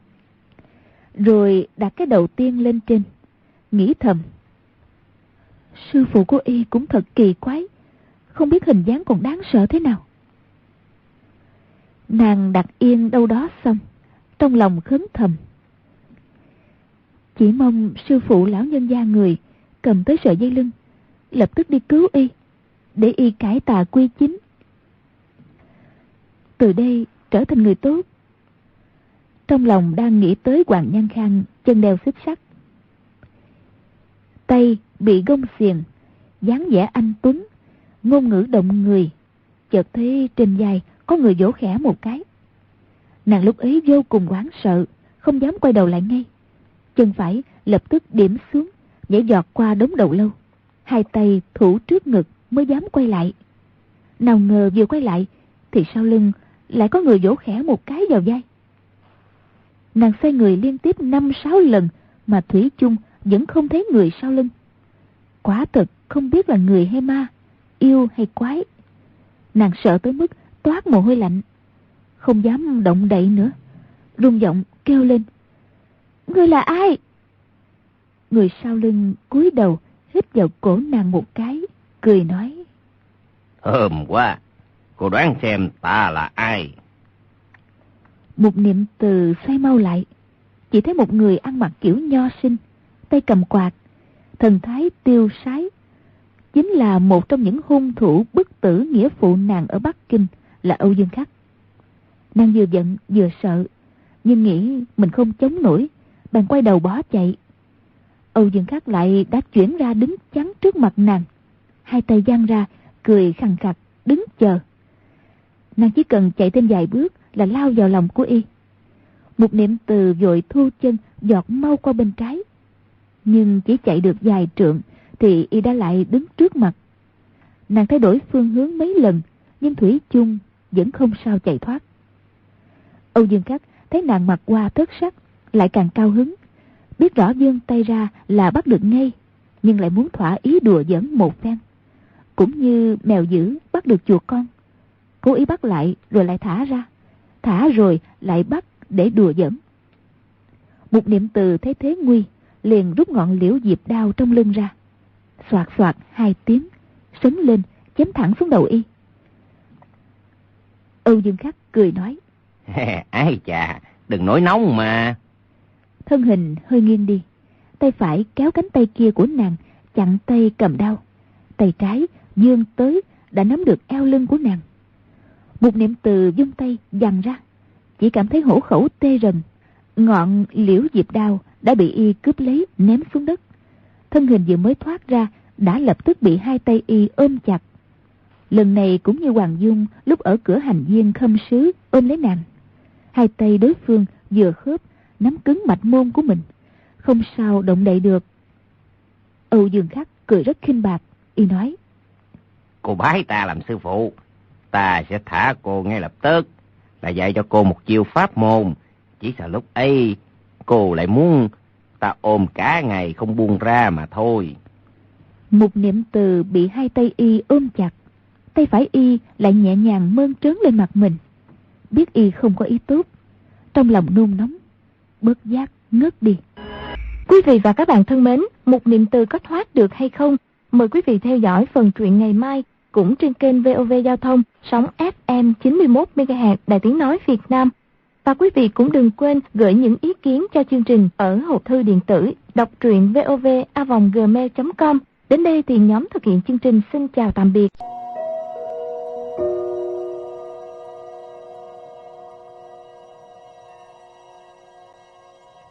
rồi đặt cái đầu tiên lên trên, nghĩ thầm: sư phụ của y cũng thật kỳ quái, không biết hình dáng còn đáng sợ thế nào. Nàng đặt yên đâu đó xong, trong lòng khấn thầm: chỉ mong sư phụ lão nhân gia người cầm tới sợi dây lưng, lập tức đi cứu y, để y cải tà quy chính, từ đây trở thành người tốt. Trong lòng đang nghĩ tới Hoàng Nhan Khang chân đeo xích sắt, tay bị gông xiềng, dáng vẻ anh tuấn, ngôn ngữ động người, chợt thấy trên vai có người vỗ khẽ một cái. Nàng lúc ấy vô cùng hoảng sợ, không dám quay đầu lại ngay, chân phải lập tức điểm xuống, nhảy giọt qua đống đầu lâu, 2 tay thủ trước ngực mới dám quay lại. Nào ngờ vừa quay lại thì sau lưng lại có người vỗ khẽ một cái vào vai. Nàng xoay người liên tiếp 5-6 lần mà thủy chung vẫn không thấy người sau lưng. Quả thật không biết là người hay ma, yêu hay quái. Nàng sợ tới mức toát mồ hôi lạnh, không dám động đậy nữa, run giọng kêu lên: ngươi là ai? Người sau lưng cúi đầu hít vào cổ nàng một cái, cười nói: Thơm quá, cô đoán xem ta là ai? Một niệm từ xoay mau lại, chỉ thấy một người ăn mặc kiểu nho sinh, tay cầm quạt, thần thái tiêu sái, chính là một trong những hung thủ bức tử nghĩa phụ nàng ở Bắc Kinh, là Âu Dương Khắc. Nàng vừa giận vừa sợ, nhưng nghĩ mình không chống nổi, bèn quay đầu bỏ chạy. Âu Dương Khắc lại đã chuyển ra đứng chắn trước mặt nàng, 2 tay giang ra, cười khằng khặc đứng chờ. Nàng chỉ cần chạy thêm vài bước là lao vào lòng của y. Một niệm từ vội thu chân giọt mau qua bên trái, nhưng chỉ chạy được vài trượng thì y đã lại đứng trước mặt. Nàng thay đổi phương hướng mấy lần, nhưng thủy chung vẫn không sao chạy thoát. Âu Dương Khắc thấy nàng mặc hoa thất sắc, lại càng cao hứng, biết rõ vươn tay ra là bắt được ngay, nhưng lại muốn thỏa ý đùa giỡn một phen, cũng như mèo dữ bắt được chuột con, cố ý bắt lại rồi lại thả ra, thả rồi lại bắt để đùa giỡn. Một niệm từ thấy thế nguy, liền rút ngọn liễu diệp đao trong lưng ra, xoạt xoạt 2 tiếng, sấn lên chém thẳng xuống đầu y. Âu Dương Khắc cười nói: Ái chà, đừng nổi nóng mà. Thân hình hơi nghiêng đi, tay phải kéo cánh tay kia của nàng, chặn tay cầm đao. Tay trái vươn tới đã nắm được eo lưng của nàng. Mục Niệm Từ vung tay giằng ra, chỉ cảm thấy hổ khẩu tê rần. Ngọn liễu diệp đao đã bị y cướp lấy ném xuống đất. Thân hình vừa mới thoát ra đã lập tức bị hai tay y ôm chặt. Lần này cũng như Hoàng Dung lúc ở cửa hành viên Khâm Sứ ôm lấy nàng. Hai tay đối phương vừa khớp nắm cứng mạch môn của mình, không sao động đậy được. Âu Dương Khắc cười rất khinh bạc, y nói: Cô bái ta làm sư phụ, ta sẽ thả cô ngay lập tức, là dạy cho cô một chiêu pháp môn. Chỉ sợ lúc ấy cô lại muốn ta ôm cả ngày không buông ra mà thôi. Mục Niệm Từ bị hai tay y ôm chặt, tay phải y lại nhẹ nhàng mơn trớn lên mặt mình. Biết y không có ý tốt, trong lòng nôn nóng, bất giác ngất đi. Quý vị và các bạn thân mến, Mục Niệm Từ có thoát được hay không? Mời quý vị theo dõi phần truyện ngày mai cũng trên kênh VOV Giao thông, sóng FM 91 MHz Đài Tiếng nói Việt Nam. Và quý vị cũng đừng quên gửi những ý kiến cho chương trình ở hộp thư điện tử đọc truyện vov@gmail.com. Đến đây thì nhóm thực hiện chương trình xin chào tạm biệt.